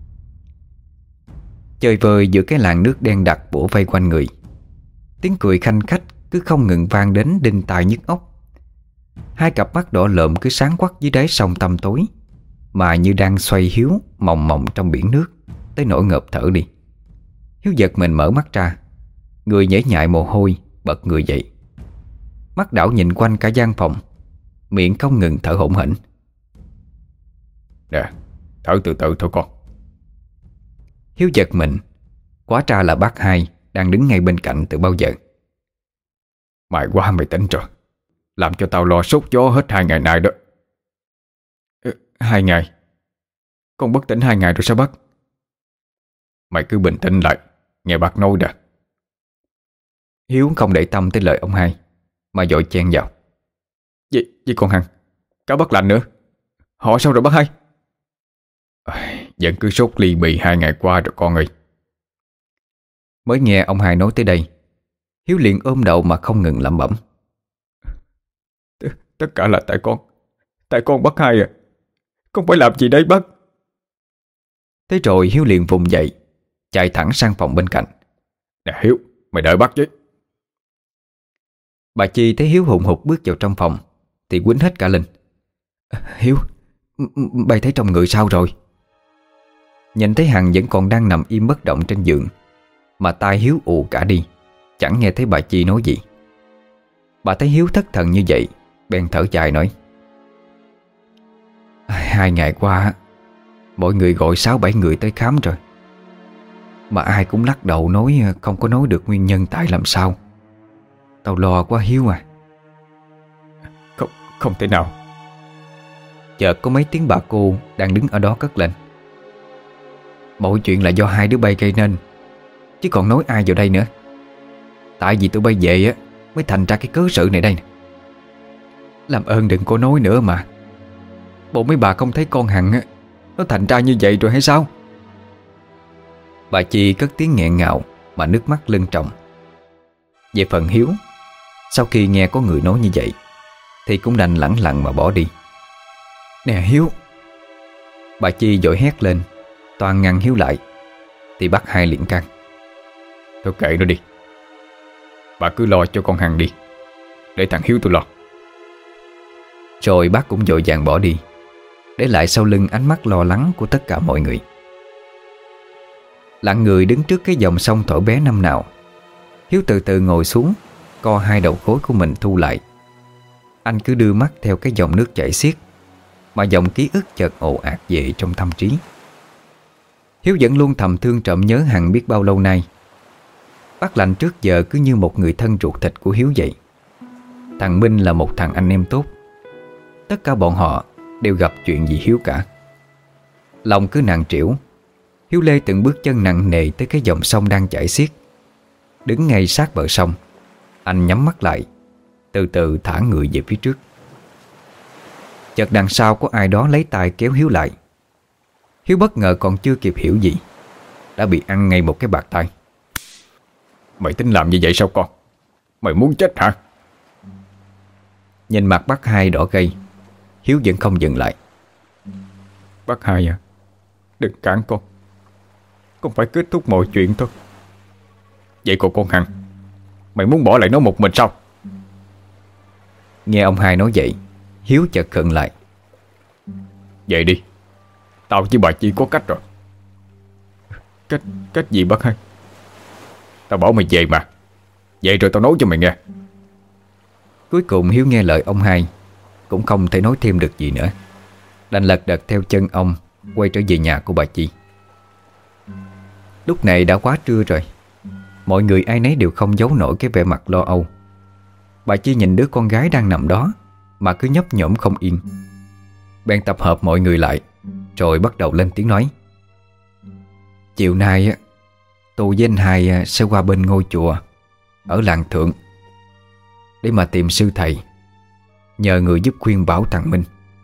Chơi vơi giữa cái làn nước đen đặc bủa vây quanh người, tiếng cười khanh khách cứ không ngừng vang đến đinh tai nhức óc. Hai cặp mắt đỏ lợm cứ sáng quắc dưới đáy sông tăm tối, mà như đang xoay Hiếu mòng mòng trong biển nước, tới nỗi ngợp thở đi. Hiếu giật mình mở mắt ra, người nhễ nhại mồ hôi, bật người dậy. Mắt đảo nhìn quanh cả gian phòng, miệng không ngừng thở hổn hển. Nè, thở từ từ thôi con. Hiếu giật mình, hóa ra là bác Hai đang đứng ngay bên cạnh từ bao giờ. Mày quá mày tỉnh rồi, làm cho tao lo sốt gió hết hai ngày nay đó. Ừ, hai ngày? Con bất tỉnh hai ngày rồi sao bác? Mày cứ bình tĩnh lại, nghe bác nói đã. Hiếu không để tâm tới lời ông Hai, mà vội chen vào. Vậy, vậy còn Hằng, cả bác lạnh nữa, họ sao rồi bác Hai? À, vẫn cứ sốt ly bì hai ngày qua rồi con ơi. Mới nghe ông Hai nói tới đây, Hiếu liền ôm đầu mà không ngừng lẩm bẩm. Tất cả là tại con, tại con bác Hai à, con phải làm gì đấy bác? Thế rồi Hiếu liền vùng dậy, chạy thẳng sang phòng bên cạnh. Nè Hiếu, mày đợi bác chứ. Bà Chi thấy Hiếu hùng hục bước vào trong phòng thì quýnh hết cả lên. Hiếu, bay thấy trong người sao rồi? Nhìn thấy Hằng vẫn còn đang nằm im bất động trên giường, mà tai Hiếu ù cả đi, chẳng nghe thấy bà Chi nói gì. Bà thấy Hiếu thất thần như vậy, bèn thở dài nói. Hai ngày qua mọi người gọi sáu bảy người tới khám rồi, mà ai cũng lắc đầu nói không có nói được nguyên nhân tại làm sao. Tao lo quá Hiếu à. Không, không thể nào. Chợt có mấy tiếng bà cô đang đứng ở đó cất lên. Mọi chuyện là do hai đứa bay gây nên, chứ còn nói ai vào đây nữa. Tại vì tụi bay về á mới thành ra cái cớ sự này đây nè. Làm ơn đừng có nói nữa mà. Bộ mấy bà không thấy con Hằng á, nó thành ra như vậy rồi hay sao? Bà Chi cất tiếng nghẹn ngào mà nước mắt lưng tròng. Về phần Hiếu, sau khi nghe có người nói như vậy thì cũng đành lẳng lặng mà bỏ đi. Nè Hiếu! Bà Chi vội hét lên, toàn ngăn Hiếu lại, thì bác Hai liền can. Thôi kệ nó đi, bà cứ lo cho con Hằng đi, để thằng Hiếu tôi lo. Rồi bác cũng vội vàng bỏ đi, để lại sau lưng ánh mắt lo lắng của tất cả mọi người. Lặng người đứng trước cái dòng sông thổi bé năm nào, Hiếu từ từ ngồi xuống, co hai đầu gối của mình thu lại. Anh cứ đưa mắt theo cái dòng nước chảy xiết, mà dòng ký ức chợt ồ ạt về trong tâm trí. Hiếu vẫn luôn thầm thương trộm nhớ Hằng biết bao lâu nay. Bác Lạnh trước giờ cứ như một người thân ruột thịt của Hiếu vậy. Thằng Minh là một thằng anh em tốt. Tất cả bọn họ đều gặp chuyện gì Hiếu cả. Lòng cứ nặng trĩu, Hiếu lê từng bước chân nặng nề tới cái dòng sông đang chảy xiết. Đứng ngay sát bờ sông, anh nhắm mắt lại, từ từ thả người về phía trước. Chợt đằng sau có ai đó lấy tay kéo Hiếu lại. Hiếu bất ngờ còn chưa kịp hiểu gì, đã bị ăn ngay một cái bạt tay. Mày tính làm như vậy sao con? Mày muốn chết hả? Nhìn mặt bác Hai đỏ gay, Hiếu vẫn không dừng lại. Bác Hai à, đừng cản con, con phải kết thúc mọi chuyện thôi. Vậy còn con Hằng, mày muốn bỏ lại nó một mình sao? Nghe ông Hai nói vậy, Hiếu chợt khựng lại. Vậy đi, tao với bà Chi có cách rồi. Cách, cách gì bác Hai? Tao bảo mày về mà. Vậy rồi tao nói cho mày nghe. Cuối cùng Hiếu nghe lời ông Hai, cũng không thể nói thêm được gì nữa, đành lật đật theo chân ông quay trở về nhà của bà Chi. Lúc này đã quá trưa rồi, mọi người ai nấy đều không giấu nổi cái vẻ mặt lo âu. Bà Chi nhìn đứa con gái đang nằm đó mà cứ nhấp nhổm không yên, bèn tập hợp mọi người lại, rồi bắt đầu lên tiếng nói. Chiều nay tôi với anh Hai sẽ qua bên ngôi chùa ở làng Thượng để mà tìm sư thầy, nhờ người giúp khuyên bảo thằng Minh.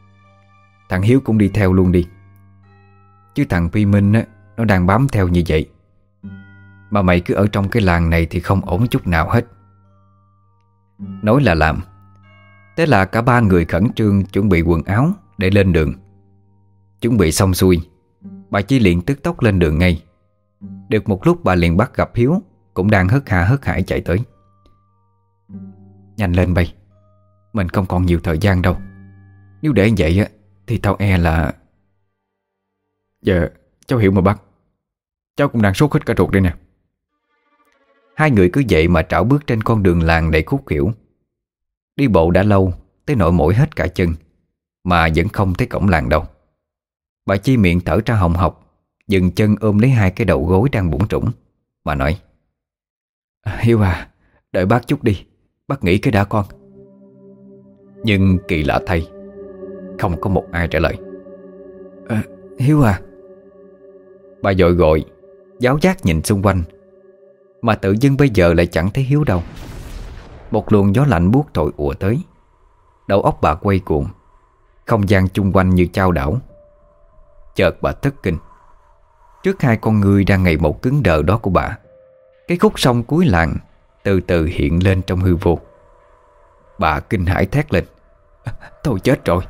thằng Hiếu cũng đi theo luôn đi. Chứ thằng Phi Minh á, nó đang bám theo như vậy. Mà mày cứ ở trong cái làng này thì không ổn chút nào hết. Nói là làm. Thế là cả ba người khẩn trương chuẩn bị quần áo để lên đường. Chuẩn bị xong xuôi, bà Chi liền tức tốc lên đường ngay. Được một lúc bà liền bắt gặp Hiếu cũng đang hớt ha hớt hải chạy tới. Nhanh lên bay, mình không còn nhiều thời gian đâu. Nếu để như vậy á thì tao e là... Dạ cháu hiểu mà bác. Cháu cũng đang sốt hết cả ruột đây nè. Hai người cứ vậy mà trảo bước trên con đường làng đầy khúc khuỷu. Đi bộ đã lâu, tới nỗi mỏi hết cả chân, mà vẫn không thấy cổng làng đâu. Bà Chi miệng thở ra hồng hộc, dừng chân ôm lấy hai cái đầu gối đang bủn rủn mà nói: Hiếu à, đợi bác chút đi, bác nghĩ cái đã con. Nhưng kỳ lạ thay, không có một ai trả lời. à, Hiếu à. Bà vội gọi, giáo giác nhìn xung quanh, mà tự dưng bây giờ lại chẳng thấy Hiếu đâu. Một luồng gió lạnh buốt thổi ùa tới. Đầu óc bà quay cuồng, không gian chung quanh như chao đảo. Chợt bà thất kinh. Trước hai con người đang ngày một cứng đờ đó của bà, cái khúc sông cuối làng từ từ hiện lên trong hư vô. Bà kinh hãi thét lên: Tôi chết rồi.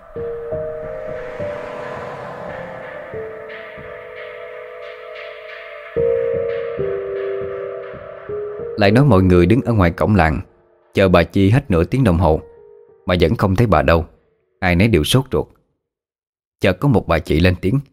Lại nói mọi người đứng ở ngoài cổng làng chờ bà Chi hết nửa tiếng đồng hồ mà vẫn không thấy bà đâu. Ai nấy đều sốt ruột. Chợt có một bà chị lên tiếng: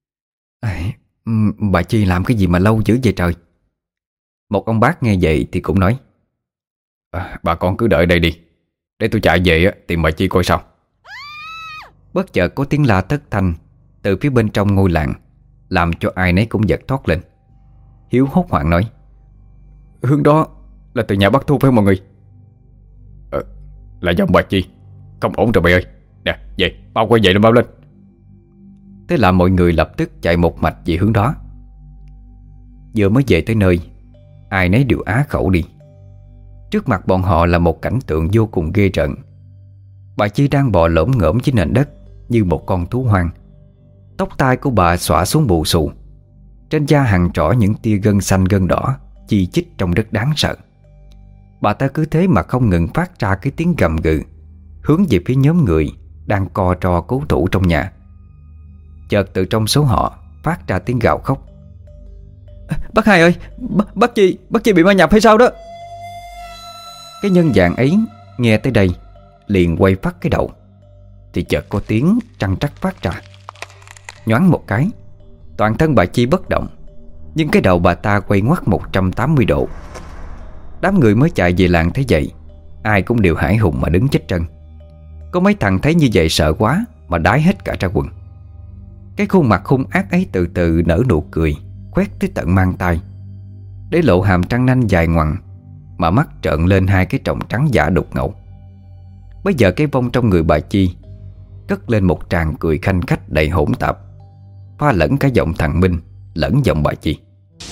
Bà Chi làm cái gì mà lâu dữ vậy trời? Một ông bác nghe vậy thì cũng nói: à, bà con cứ đợi đây đi, để tôi chạy về tìm bà Chi coi sao. Bất chợt có tiếng la thất thanh từ phía bên trong ngôi làng, làm cho ai nấy cũng giật thoát lên. Hiếu hốt hoảng nói: Hướng đó là từ nhà bác Thu phải không mọi người? Ờ, là dòng bà Chi. Không ổn rồi mày ơi. Nè, về, bao quay dậy nó bao lên. Thế là mọi người lập tức chạy một mạch về hướng đó. Vừa mới về tới nơi, ai nấy đều á khẩu đi. Trước mặt bọn họ là một cảnh tượng vô cùng ghê rợn. Bà Chi đang bò lổm ngổm trên nền đất như một con thú hoang. Tóc tai của bà xõa xuống bù xù, trên da hằn trỏ những tia gân xanh gân đỏ chi chít trông rất đáng sợ. Bà ta cứ thế mà không ngừng phát ra cái tiếng gầm gừ, hướng về phía nhóm người đang co ro cố thủ trong nhà. Chợt từ trong số họ phát ra tiếng gào khóc: Bác Hai ơi, b- bác Chi, bác Chi bị ma nhập hay sao đó? Cái nhân dạng ấy nghe tới đây liền quay phát cái đầu, thì chợt có tiếng trăng trắc phát ra. Nhoáng một cái, toàn thân bà Chi bất động, nhưng cái đầu bà ta quay ngoắt một trăm tám mươi độ. Đám người mới chạy về làng thấy vậy, ai cũng đều hãi hùng mà đứng chết trân. Có mấy thằng thấy như vậy sợ quá mà đái hết cả ra quần. Cái khuôn mặt hung ác ấy từ từ nở nụ cười, quét tới tận mang tai, để lộ hàm răng nanh dài ngoằng, mà mắt trợn lên hai cái tròng trắng giả đục ngầu. Bây giờ cái vong trong người bà Chi cất lên một tràng cười khanh khách đầy hỗn tạp, pha lẫn cả giọng thằng Minh lẫn giọng bà Chi.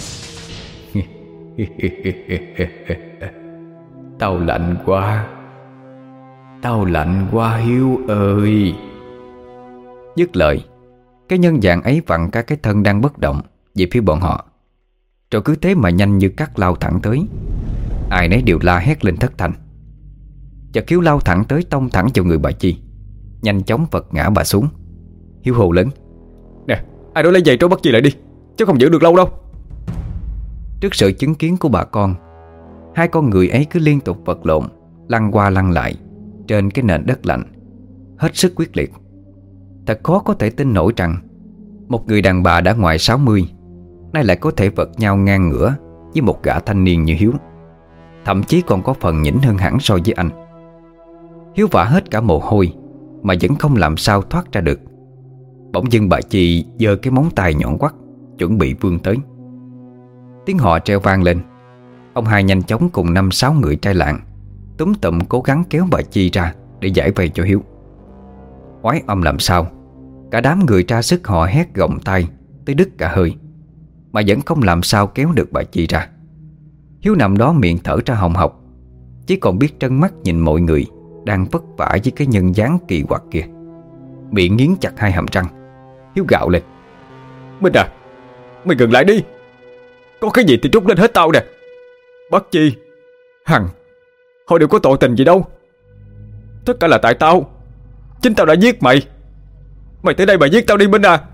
Tao lạnh quá, tao lạnh quá Hiếu ơi. Dứt lời, cái nhân dạng ấy vặn cả cái thân đang bất động về phía bọn họ, rồi cứ thế mà nhanh như cắt lao thẳng tới. Ai nấy đều la hét lên thất thanh. Chợt Hiếu lao thẳng tới, tông thẳng vào người bà Chi, nhanh chóng vật ngã bà xuống. Hiếu hồ lớn: Nè, ai đó lấy giày trói bắt Chi lại đi, chứ không giữ được lâu đâu. Trước sự chứng kiến của bà con, hai con người ấy cứ liên tục vật lộn, lăn qua lăn lại trên cái nền đất lạnh, hết sức quyết liệt. Thật khó có thể tin nổi rằng một người đàn bà đã ngoài sáu mươi nay lại có thể vật nhau ngang ngửa với một gã thanh niên như Hiếu, thậm chí còn có phần nhỉnh hơn hẳn so với anh. Hiếu vã hết cả mồ hôi mà vẫn không làm sao thoát ra được. Bỗng dưng bà Chi giơ cái móng tay nhọn quắt chuẩn bị vươn tới. Tiếng họ treo vang lên. Ông hai nhanh chóng cùng năm sáu người trai làng túm tụm cố gắng kéo bà Chi ra để giải vây cho Hiếu. Oái âm làm sao, cả đám người ra sức hò hét gồng tay tới đứt cả hơi, mà vẫn không làm sao kéo được bà Chi ra. Hiếu nằm đó miệng thở ra hồng hộc, chỉ còn biết trân mắt nhìn mọi người đang vất vả với cái nhân dáng kỳ quặc kia. miệng nghiến chặt hai hàm răng. Hiếu gạo lên: Minh à, mày ngừng lại đi. Có cái gì thì trút lên hết tao nè. Bắt Chi, Hằng, họ đều có tội tình gì đâu. Tất cả là tại tao. Chính tao đã giết mày. Mày tới đây mà giết tao đi Minh à.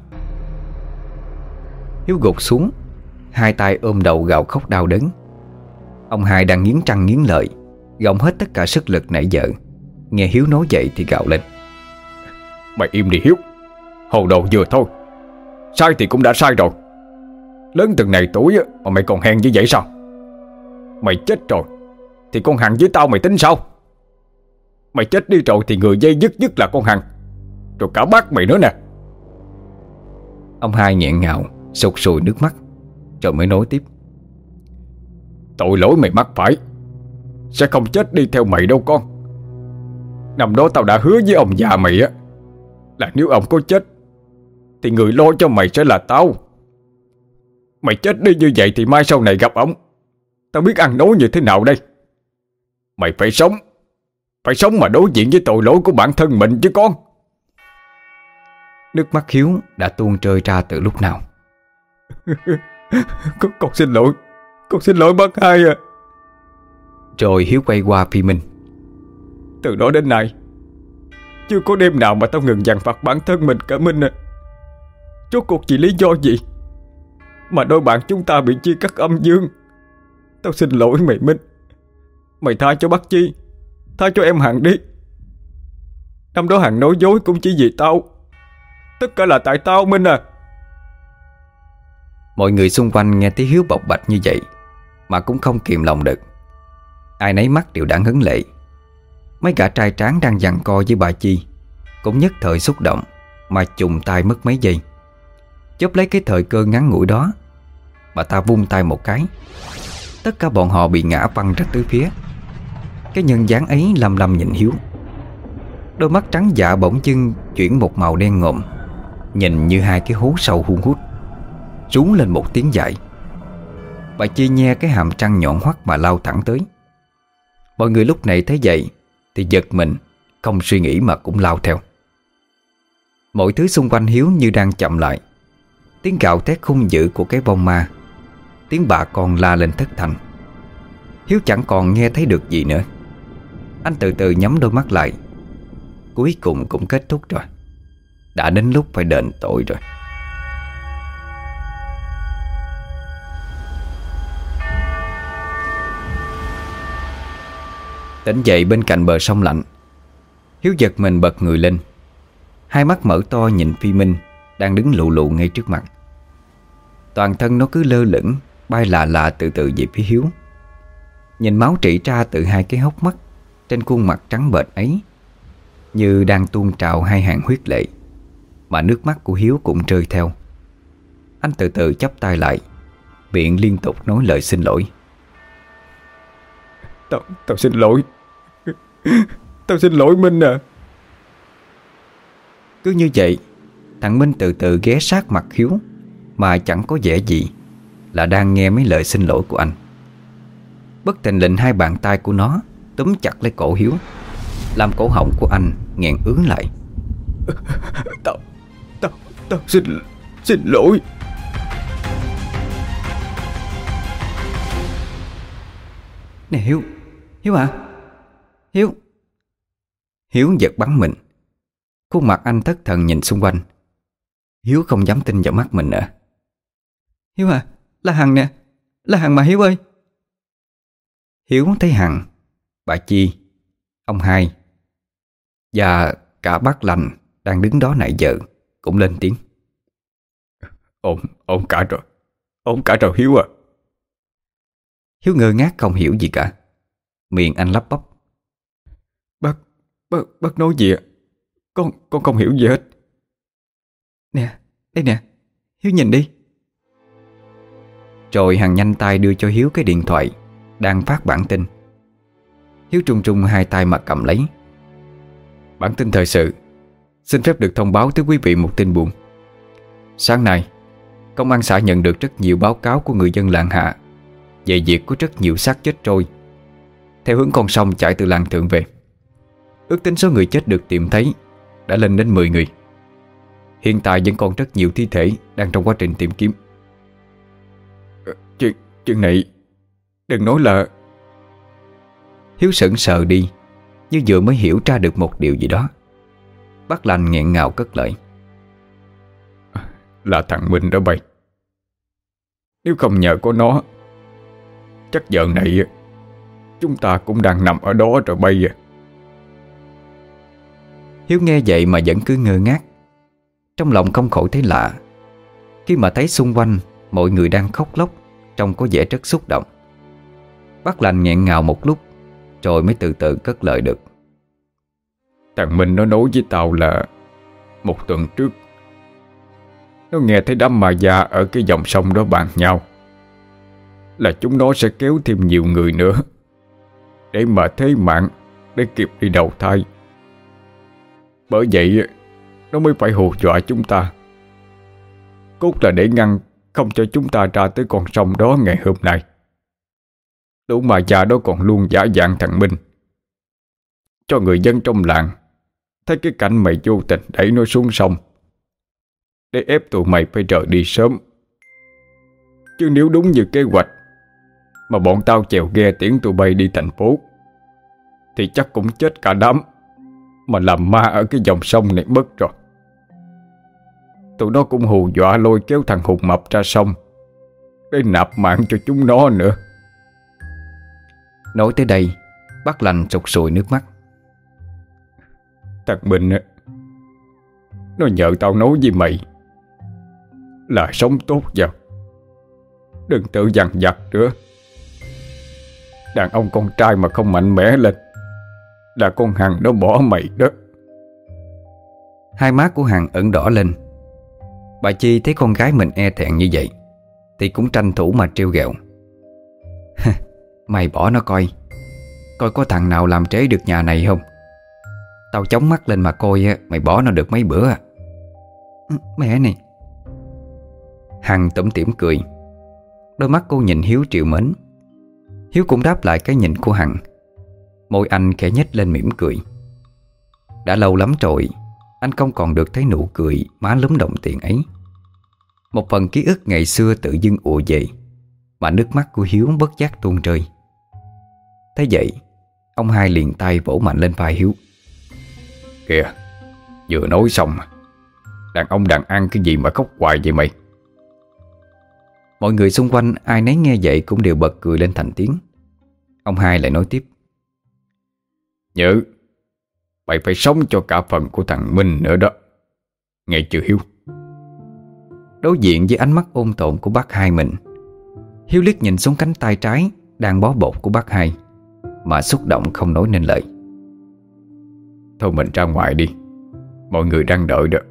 Hiếu gục xuống, hai tay ôm đầu gào khóc đau đớn. Ông hai đang nghiến răng nghiến lợi, gồng hết tất cả sức lực nãy giờ. Nghe Hiếu nói vậy thì gào lên: Mày im đi Hiếu. Hồ đồ vừa thôi. Sai thì cũng đã sai rồi. Lớn từng này tuổi mà mày còn hèn như vậy sao? Mày chết rồi thì con Hằng với tao mày tính sao? Mày chết đi rồi thì người dây dứt nhất là con Hằng, rồi cả bác mày nữa nè. Ông hai nghẹn ngào sụt sùi nước mắt, rồi mới nói tiếp: Tội lỗi mày mắc phải sẽ không chết đi theo mày đâu con. Năm đó tao đã hứa với ông già mày á, là nếu ông có chết thì người lo cho mày sẽ là tao. Mày chết đi như vậy thì mai sau này gặp ông, tao biết ăn nói như thế nào đây. Mày phải sống, phải sống mà đối diện với tội lỗi của bản thân mình chứ con. Nước mắt Hiếu đã tuôn rơi ra từ lúc nào. con, con xin lỗi. Con xin lỗi bác hai à. Rồi Hiếu quay qua Phi Minh: Từ đó đến nay chưa có đêm nào mà tao ngừng dằn vặt bản thân mình cả Minh à. Rốt cuộc vì lý do gì mà đôi bạn chúng ta bị chia cắt âm dương? Tao xin lỗi mày Minh. Mày tha cho bác Chi, tha cho em Hằng đi. Năm đó Hằng nói dối cũng chỉ vì tao. Tất cả là tại tao Minh à. Mọi người xung quanh nghe thấy Hiếu bộc bạch như vậy mà cũng không kìm lòng được. Ai nấy mắt đều đã ngấn lệ. Mấy gã trai tráng đang giằng co với bà Chi cũng nhất thời xúc động mà chùng tay mất mấy giây. Chớp lấy cái thời cơ ngắn ngủi đó, bà ta vung tay một cái, tất cả bọn họ bị ngã văng ra tứ phía. Cái nhân dáng ấy lăm lăm nhìn Hiếu. Đôi mắt trắng dạ bỗng dưng chuyển một màu đen ngòm, nhìn như hai cái hố sâu hun hút. Rú lên một tiếng dài. Bà Chi nhe cái hàm răng nhọn hoắt mà lao thẳng tới. Mọi người lúc này thấy vậy thì giật mình, không suy nghĩ mà cũng lao theo. Mọi thứ xung quanh Hiếu như đang chậm lại. Tiếng gào thét hung dữ của cái vong ma, tiếng bà con la lên thất thanh. Hiếu chẳng còn nghe thấy được gì nữa. Anh từ từ nhắm đôi mắt lại. Cuối cùng cũng kết thúc rồi. Đã đến lúc phải đền tội rồi. Tỉnh dậy bên cạnh bờ sông lạnh, Hiếu giật mình bật người lên. Hai mắt mở to nhìn Phi Minh đang đứng lù lù ngay trước mặt. Toàn thân nó cứ lơ lửng, bay lạ lạ từ từ về phía Hiếu. Nhìn máu rỉ ra từ hai cái hốc mắt trên khuôn mặt trắng bệch ấy, như đang tuôn trào hai hàng huyết lệ. Mà nước mắt của Hiếu cũng rơi theo. Anh từ từ chắp tay lại, miệng liên tục nói lời xin lỗi. Tao, tao xin lỗi. Tao xin lỗi Minh à. Cứ như vậy, thằng Minh từ từ ghé sát mặt Hiếu, mà chẳng có vẻ gì là đang nghe mấy lời xin lỗi của anh. Bất thình lình hai bàn tay của nó túm chặt lấy cổ Hiếu, làm cổ họng của anh nghẹn ứ lại. Tao, tao, tao xin, xin lỗi. Nè Hiếu, Hiếu à, Hiếu. Hiếu giật bắn mình. Khuôn mặt anh thất thần nhìn xung quanh. Hiếu không dám tin vào mắt mình nữa. Hiếu à, là Hằng nè, là Hằng mà Hiếu ơi. Hiếu thấy Hằng, bà Chi, ông hai và cả bác Lành đang đứng đó nãy giờ cũng lên tiếng. Ổn, ổn cả rồi, ổn cả rồi Hiếu à. Hiếu ngơ ngác không hiểu gì cả. Miệng anh lắp bắp. Bác, bác, bác nói gì ạ? Con, con không hiểu gì hết. Nè, đây nè, Hiếu nhìn đi. Rồi Hằng nhanh tay đưa cho Hiếu cái điện thoại đang phát bản tin. Hiếu trung trung hai tay mà cầm lấy. Bản tin thời sự. Xin phép được thông báo tới quý vị một tin buồn. Sáng nay, công an xã nhận được rất nhiều báo cáo của người dân làng Hạ về việc có rất nhiều xác chết trôi theo hướng con sông chảy từ làng Thượng về. Ước tính số người chết được tìm thấy đã lên đến mười người. Hiện tại vẫn còn rất nhiều thi thể đang trong quá trình tìm kiếm. Chuyện, chuyện này đừng nói là... Hiếu sững sờ đi, như vừa mới hiểu ra được một điều gì đó. Bác Lành nghẹn ngào cất lời. Là thằng Minh đó bay. Nếu không nhờ có nó, chắc giờ này chúng ta cũng đang nằm ở đó rồi bay à. Hiếu nghe vậy mà vẫn cứ ngơ ngác. Trong lòng không khỏi thấy lạ khi mà thấy xung quanh mọi người đang khóc lóc, trông có vẻ rất xúc động. Bác Lành nghẹn ngào một lúc rồi mới từ từ cất lời được. Thằng Minh nó nói với tao là một tuần trước nó nghe thấy đám ma già ở cái dòng sông đó bàn nhau là chúng nó sẽ kéo thêm nhiều người nữa để mà thế mạng, để kịp đi đầu thai. Bởi vậy nó mới phải hù dọa chúng ta, cốt là để ngăn không cho chúng ta ra tới con sông đó ngày hôm nay. Lũ ma già đó còn luôn giả dạng thằng Minh, cho người dân trong làng thấy cái cảnh mày vô tình đẩy nó xuống sông để ép tụi mày phải rời đi sớm. Chứ nếu đúng như kế hoạch mà bọn tao chèo ghe tiễn tụi bay đi thành phố thì chắc cũng chết cả đám, mà làm ma ở cái dòng sông này mất rồi. Tụi nó cũng hù dọa lôi kéo thằng Hùng Mập ra sông để nạp mạng cho chúng nó nữa. Nói tới đây, bác Lành sụt sùi nước mắt. Thằng Minh á, nó nhờ tao nói với mày là sống tốt vào, đừng tự dằn vặt nữa. Đàn ông con trai mà không mạnh mẽ lên là con Hằng nó bỏ mày đó. Hai má của Hằng ửng đỏ lên. Bà Chi thấy con gái mình e thẹn như vậy thì cũng tranh thủ mà trêu ghẹo. Mày bỏ nó coi, coi có thằng nào làm trễ được nhà này không. Tao chống mắt lên mà coi mày bỏ nó được mấy bữa à. Mẹ này. Hằng tủm tỉm cười. Đôi mắt cô nhìn Hiếu trìu mến. Hiếu cũng đáp lại cái nhìn của Hằng. Môi anh khẽ nhếch lên mỉm cười. Đã lâu lắm rồi anh không còn được thấy nụ cười má lúm đồng tiền ấy. Một phần ký ức ngày xưa tự dưng ùa về, mà nước mắt của Hiếu bất giác tuôn rơi. Thế vậy, ông hai liền tay vỗ mạnh lên vai Hiếu. Kìa, vừa nói xong đàn ông đàn ăn cái gì mà khóc hoài vậy mày. Mọi người xung quanh ai nấy nghe vậy cũng đều bật cười lên thành tiếng. Ông hai lại nói tiếp. Nhớ, mày phải sống cho cả phần của thằng Minh nữa đó, nghe chưa Hiếu? Đối diện với ánh mắt ôn tồn của bác hai mình, Hiếu liếc nhìn xuống cánh tay trái đang bó bột của bác hai mà xúc động không nói nên lời. Thôi mình ra ngoài đi, mọi người đang đợi đó.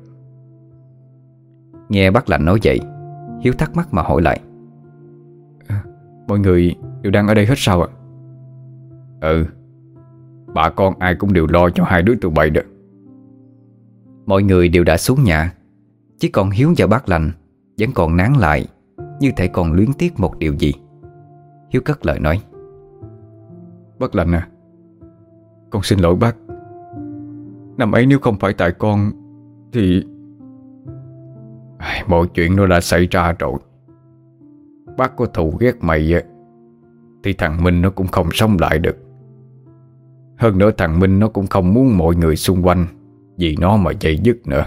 Nghe bác Lành nói vậy, Hiếu thắc mắc mà hỏi lại. À, mọi người đều đang ở đây hết sao ạ? Ừ, bà con ai cũng đều lo cho hai đứa tụi bay đó. Mọi người đều đã xuống nhà, chỉ còn Hiếu và bác Lành vẫn còn nán lại, như thể còn luyến tiếc một điều gì. Hiếu cất lời nói. Bác Lành à, con xin lỗi bác. Năm ấy nếu không phải tại con thì mọi chuyện nó đã xảy ra rồi. Bác có thù ghét mày thì thằng Minh nó cũng không sống lại được. Hơn nữa thằng Minh nó cũng không muốn mọi người xung quanh vì nó mà dây dứt nữa.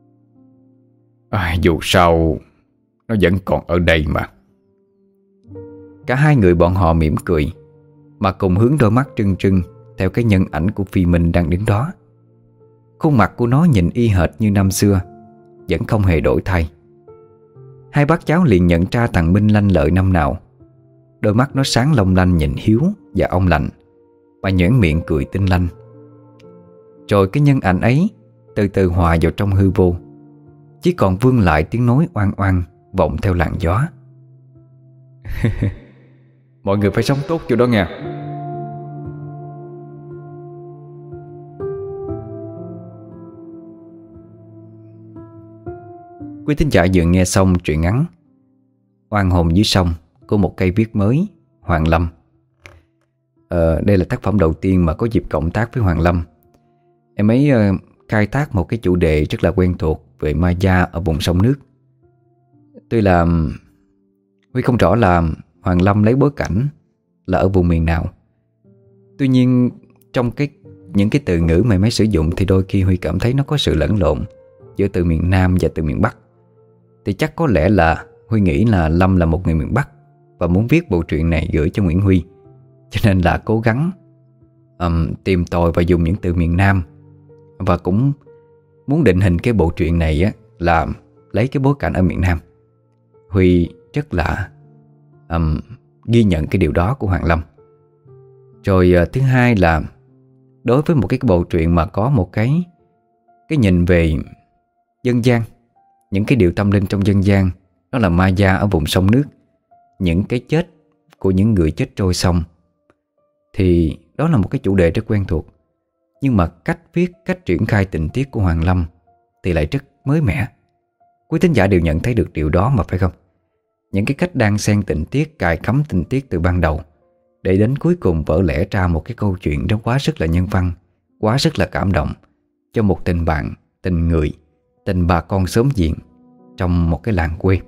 À, dù sao nó vẫn còn ở đây mà. Cả hai người bọn họ mỉm cười mà cùng hướng đôi mắt trưng trưng theo cái nhân ảnh của Phi Minh đang đứng đó. Khuôn mặt của nó nhìn y hệt như năm xưa, vẫn không hề đổi thay. Hai bác cháu liền nhận ra thằng Minh lanh lợi năm nào. Đôi mắt nó sáng long lanh nhìn Hiếu và ông Lành mà nhoẻn miệng cười tinh lanh. Rồi cái nhân ảnh ấy từ từ hòa vào trong hư vô, chỉ còn vương lại tiếng nói oan oan vọng theo làn gió. Mọi người phải sống tốt cho đó nha. Quý thính giả vừa nghe xong truyện ngắn Oan hồn dưới sông của một cây viết mới, Hoàng Lâm. ờ, Đây là tác phẩm đầu tiên mà có dịp cộng tác với Hoàng Lâm. Em ấy uh, khai thác một cái chủ đề rất là quen thuộc về ma gia ở vùng sông nước. Tuy là Huy không rõ là Hoàng Lâm lấy bối cảnh là ở vùng miền nào, tuy nhiên trong cái những cái từ ngữ mà máy sử dụng thì đôi khi Huy cảm thấy nó có sự lẫn lộn giữa từ miền Nam và từ miền Bắc. Thì chắc có lẽ là Huy nghĩ là Lâm là một người miền Bắc và muốn viết bộ truyện này gửi cho Nguyễn Huy, cho nên là cố gắng um, tìm tòi và dùng những từ miền Nam. Và cũng muốn định hình cái bộ truyện này á, là lấy cái bối cảnh ở miền Nam. Huy rất là um, ghi nhận cái điều đó của Hoàng Lâm. Rồi uh, thứ hai là đối với một cái bộ truyện mà có một cái Cái nhìn về dân gian, những cái điều tâm linh trong dân gian, đó là ma gia ở vùng sông nước, những cái chết của những người chết trôi sông, thì đó là một cái chủ đề rất quen thuộc. Nhưng mà cách viết, cách triển khai tình tiết của Hoàng Lâm thì lại rất mới mẻ. Quý thính giả đều nhận thấy được điều đó mà phải không? Những cái cách đan xen tình tiết, cài cắm tình tiết từ ban đầu để đến cuối cùng vỡ lẽ ra một cái câu chuyện đó quá sức là nhân văn, quá sức là cảm động cho một tình bạn, tình người, tình bà con xóm giềng trong một cái làng quê.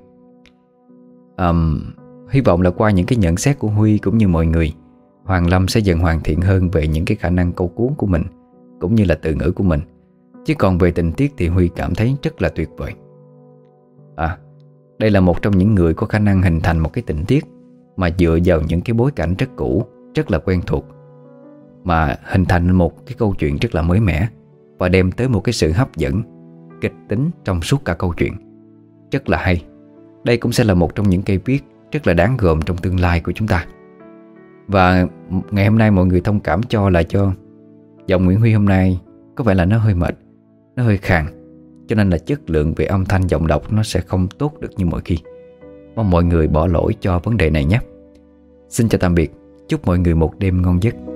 um, Hy vọng là qua những cái nhận xét của Huy cũng như mọi người, Hoàng Lâm sẽ dần hoàn thiện hơn về những cái khả năng câu cuốn của mình cũng như là từ ngữ của mình. Chứ còn về tình tiết thì Huy cảm thấy rất là tuyệt vời. À, đây là một trong những người có khả năng hình thành một cái tình tiết mà dựa vào những cái bối cảnh rất cũ, rất là quen thuộc, mà hình thành một cái câu chuyện rất là mới mẻ và đem tới một cái sự hấp dẫn, kịch tính trong suốt cả câu chuyện. Rất là hay. Đây cũng sẽ là một trong những cây viết rất là đáng gờm trong tương lai của chúng ta. Và ngày hôm nay mọi người thông cảm cho là cho giọng Nguyễn Huy hôm nay có vẻ là nó hơi mệt, nó hơi khàn, cho nên là chất lượng về âm thanh giọng đọc nó sẽ không tốt được như mọi khi. Mong mọi người bỏ lỗi cho vấn đề này nhé. Xin chào tạm biệt. Chúc mọi người một đêm ngon giấc.